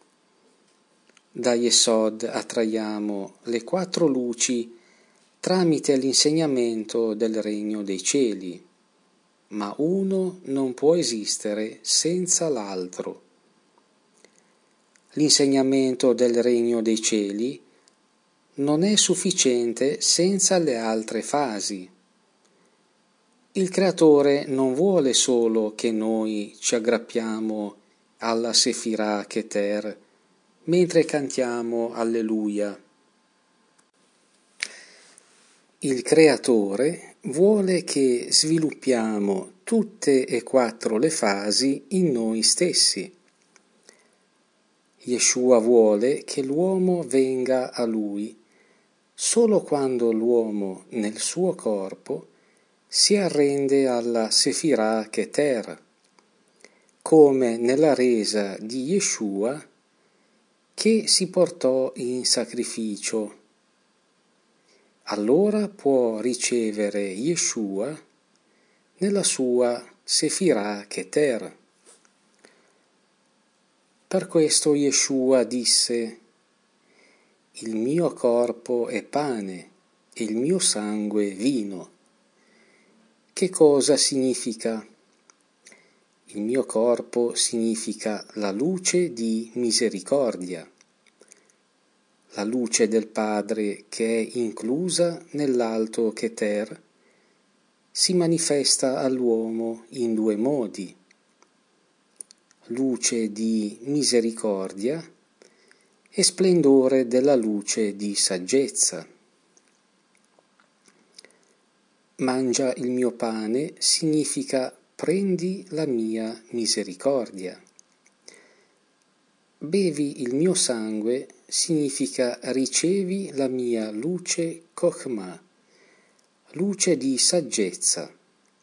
Speaker 1: Da Yesod attraiamo le 4 luci tramite l'insegnamento del regno dei cieli, ma uno non può esistere senza l'altro. L'insegnamento del regno dei cieli non è sufficiente senza le altre fasi. Il Creatore non vuole solo che noi ci aggrappiamo alla Sefirah Keter mentre cantiamo Alleluia. Il Creatore vuole che sviluppiamo tutte e 4 le fasi in noi stessi. Yeshua vuole che l'uomo venga a Lui solo quando l'uomo nel suo corpo si arrende alla Sefirah Keter, come nella resa di Yeshua che si portò in sacrificio. Allora può ricevere Yeshua nella sua Sefirah Keter. Per questo Yeshua disse: il mio corpo è pane e il mio sangue vino. Che cosa significa? Il mio corpo significa la luce di misericordia, la luce del Padre che è inclusa nell'alto Keter, si manifesta all'uomo in 2 modi: luce di misericordia e splendore della luce di saggezza. Mangia il mio pane significa prendi la mia misericordia. Bevi il mio sangue significa ricevi la mia luce Chokhmah, luce di saggezza.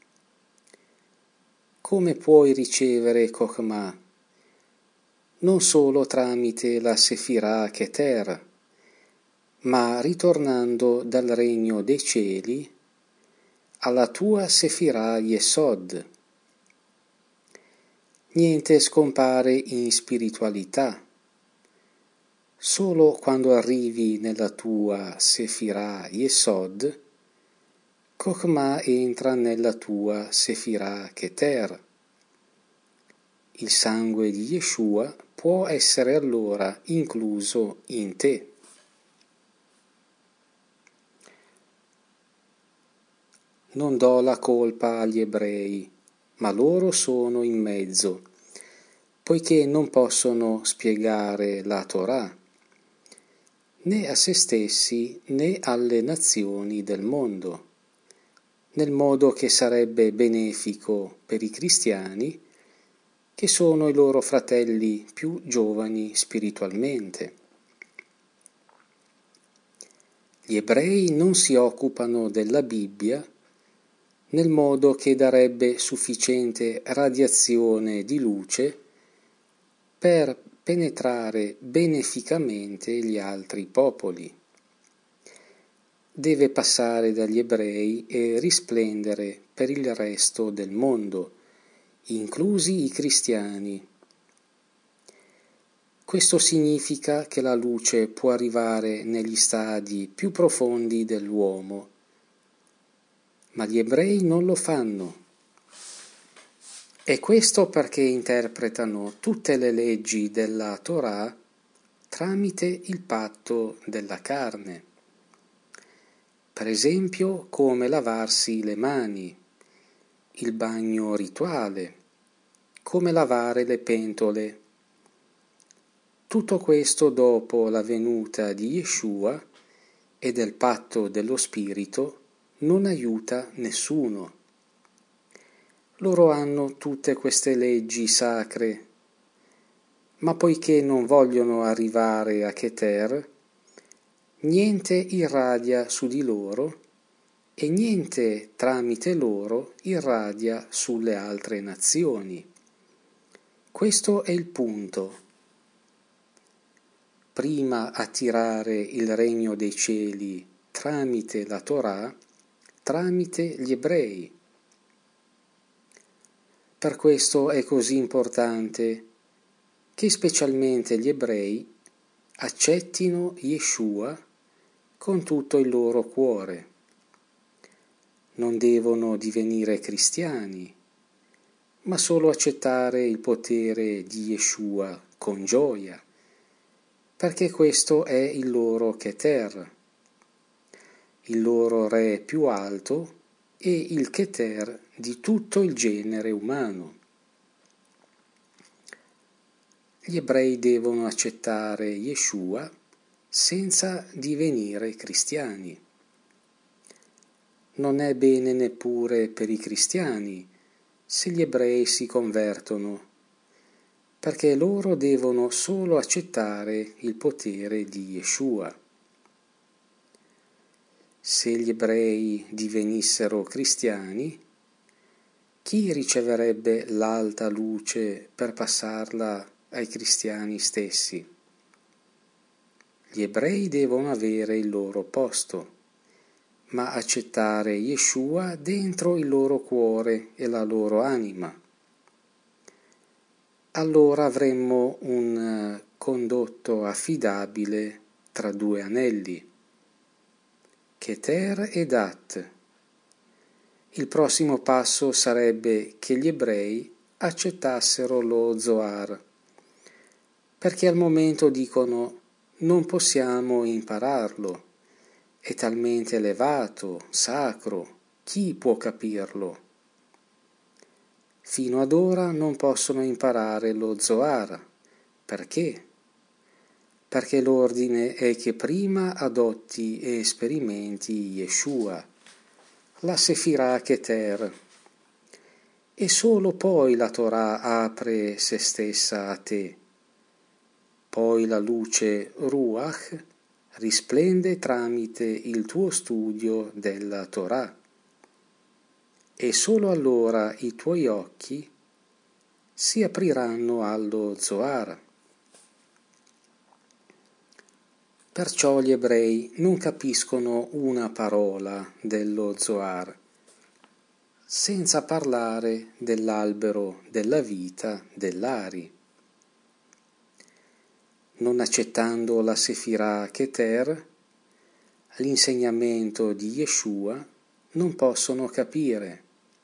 Speaker 1: Come puoi ricevere Chokhmah? Non solo tramite la Sefirah Keter, ma ritornando dal regno dei cieli alla tua Sefirah Yesod. Niente scompare in spiritualità. Solo quando arrivi nella tua Sefirah Yesod, Chokhmah entra nella tua Sefirah Keter. Il sangue di Yeshua può essere allora incluso in te. Non do la colpa agli ebrei, ma loro sono in mezzo, poiché non possono spiegare la Torah, né a se stessi né alle nazioni del mondo, nel modo che sarebbe benefico per i cristiani, che sono i loro fratelli più giovani spiritualmente. Gli ebrei non si occupano della Bibbia nel modo che darebbe sufficiente radiazione di luce per penetrare beneficamente gli altri popoli. Deve passare dagli ebrei e risplendere per il resto del mondo, inclusi i cristiani. Questo significa che la luce può arrivare negli stadi più profondi dell'uomo, ma gli ebrei non lo fanno. E questo perché interpretano tutte le leggi della Torah tramite il patto della carne. Per esempio, come lavarsi le mani, il bagno rituale, come lavare le pentole. Tutto questo dopo la venuta di Yeshua e del patto dello Spirito non aiuta nessuno. Loro hanno tutte queste leggi sacre, ma poiché non vogliono arrivare a Keter, niente irradia su di loro e niente tramite loro irradia sulle altre nazioni. Questo è il punto. Prima attirare il regno dei cieli tramite la Torah, tramite gli ebrei. Per questo è così importante che specialmente gli ebrei accettino Yeshua con tutto il loro cuore. Non devono divenire cristiani, ma solo accettare il potere di Yeshua con gioia, perché questo è il loro Keter, il loro re più alto e il Keter di tutto il genere umano. Gli ebrei devono accettare Yeshua senza divenire cristiani. Non è bene neppure per i cristiani se gli ebrei si convertono, perché loro devono solo accettare il potere di Yeshua. Se gli ebrei divenissero cristiani, chi riceverebbe l'alta luce per passarla ai cristiani stessi? Gli ebrei devono avere il loro posto, ma accettare Yeshua dentro il loro cuore e la loro anima. Allora avremmo un condotto affidabile tra due anelli, Keter e Dat. Il prossimo passo sarebbe che gli ebrei accettassero lo Zohar, perché al momento dicono non possiamo impararlo, è talmente elevato, sacro, chi può capirlo? Fino ad ora non possono imparare lo Zohar. Perché? Perché l'ordine è che prima adotti e sperimenti Yeshua, la Sefirah Keter, e solo poi la Torah apre se stessa a te. Poi la luce Ruach risplende tramite il tuo studio della Torah. E solo allora i tuoi occhi si apriranno allo Zohar. Perciò gli ebrei non capiscono una parola dello Zohar, senza parlare dell'albero della vita dell'Ari. Non accettando la Sefirah Keter, l'insegnamento di Yeshua, non possono capire.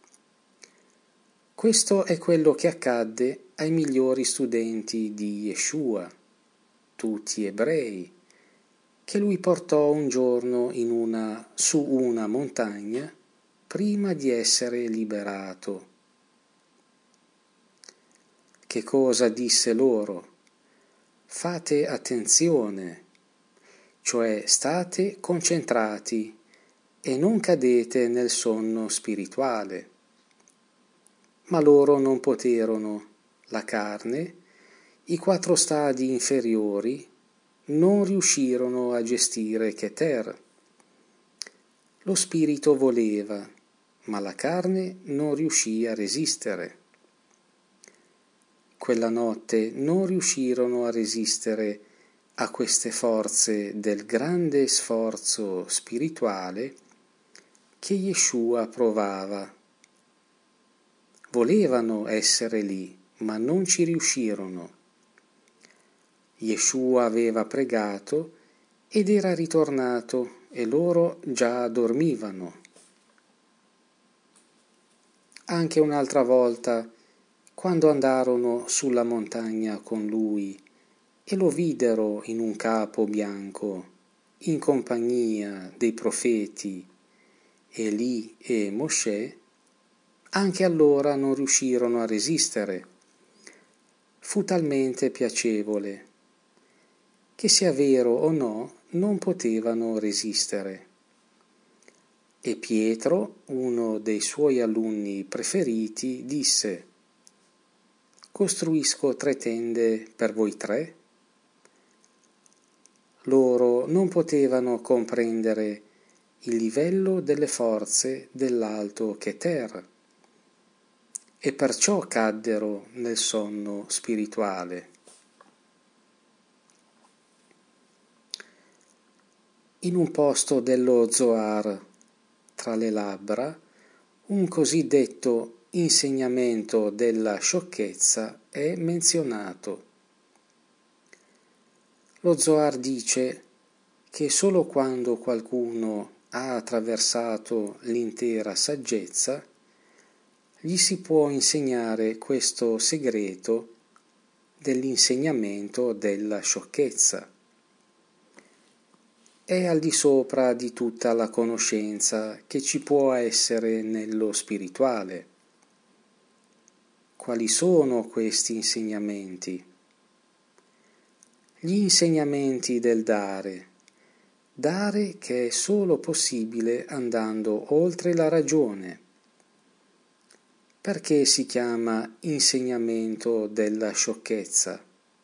Speaker 1: Questo è quello che accadde ai migliori studenti di Yeshua, tutti ebrei, che lui portò un giorno su una montagna prima di essere liberato. Che cosa disse loro? Fate attenzione, cioè state concentrati e non cadete nel sonno spirituale. Ma loro non poterono, la carne, i 4 stadi inferiori non riuscirono a gestire Keter. Lo spirito voleva, ma la carne non riuscì a resistere. Quella notte non riuscirono a resistere a queste forze del grande sforzo spirituale che Yeshua provava. Volevano essere lì, ma non ci riuscirono. Yeshua aveva pregato ed era ritornato e loro già dormivano. Anche un'altra volta, quando andarono sulla montagna con lui e lo videro in un capo bianco, in compagnia dei profeti Eli e Mosè, anche allora non riuscirono a resistere. Fu talmente piacevole che, sia vero o no, non potevano resistere. E Pietro, uno dei suoi alunni preferiti, disse: «Costruisco 3 tende per voi 3?» Loro non potevano comprendere il livello delle forze dell'alto Keter e perciò caddero nel sonno spirituale. In un posto dello Zohar, tra le labbra, un cosiddetto insegnamento della sciocchezza è menzionato. Lo Zohar dice che solo quando qualcuno ha attraversato l'intera saggezza gli si può insegnare questo segreto dell'insegnamento della sciocchezza. È al di sopra di tutta la conoscenza che ci può essere nello spirituale. Quali sono questi insegnamenti? Gli insegnamenti del dare che è solo possibile andando oltre la ragione. Perché si chiama insegnamento della sciocchezza?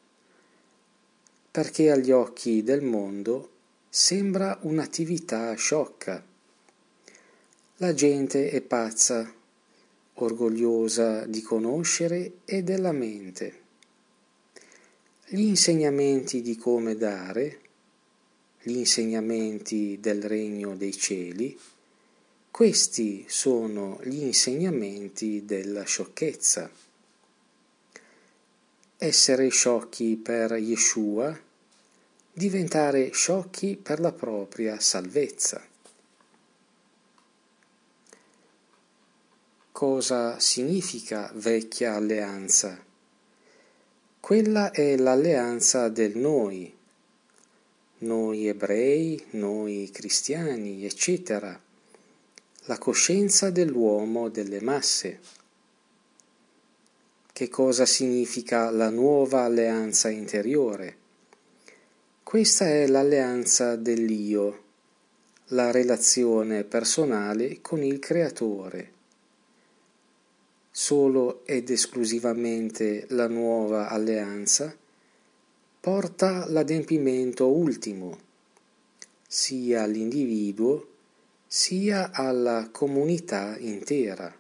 Speaker 1: Perché agli occhi del mondo sembra un'attività sciocca. La gente è pazza, orgogliosa di conoscere e della mente. Gli insegnamenti di come dare, gli insegnamenti del regno dei cieli, questi sono gli insegnamenti della sciocchezza. Essere sciocchi per Yeshua, diventare sciocchi per la propria salvezza. Cosa significa vecchia alleanza? Quella è l'alleanza del noi ebrei, noi cristiani, eccetera, la coscienza dell'uomo delle masse. Che cosa significa la nuova alleanza interiore? Questa è l'alleanza dell'Io, la relazione personale con il Creatore. Solo ed esclusivamente la nuova alleanza porta l'adempimento ultimo, sia all'individuo sia alla comunità intera.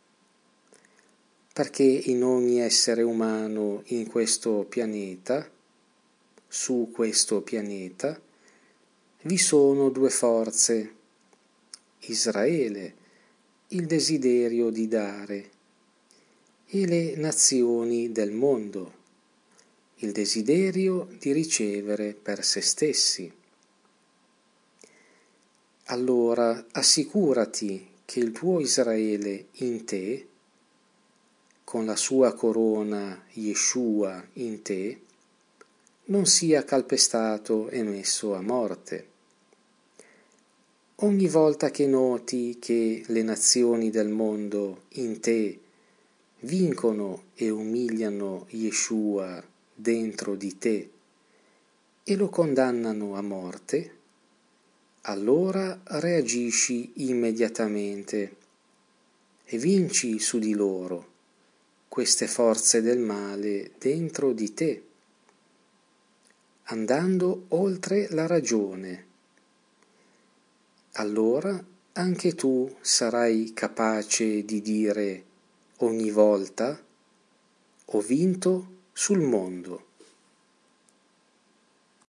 Speaker 1: Perché in ogni essere umano in questo pianeta, su questo pianeta, vi sono 2 forze: Israele, il desiderio di dare, e le nazioni del mondo, il desiderio di ricevere per se stessi. Allora assicurati che il tuo Israele in te, con la sua corona Yeshua in te, non sia calpestato e messo a morte. Ogni volta che noti che le nazioni del mondo in te vincono e umiliano Yeshua dentro di te e lo condannano a morte, allora reagisci immediatamente e vinci su di loro queste forze del male dentro di te, andando oltre la ragione. Allora anche tu sarai capace di dire ogni volta: ho vinto sul mondo.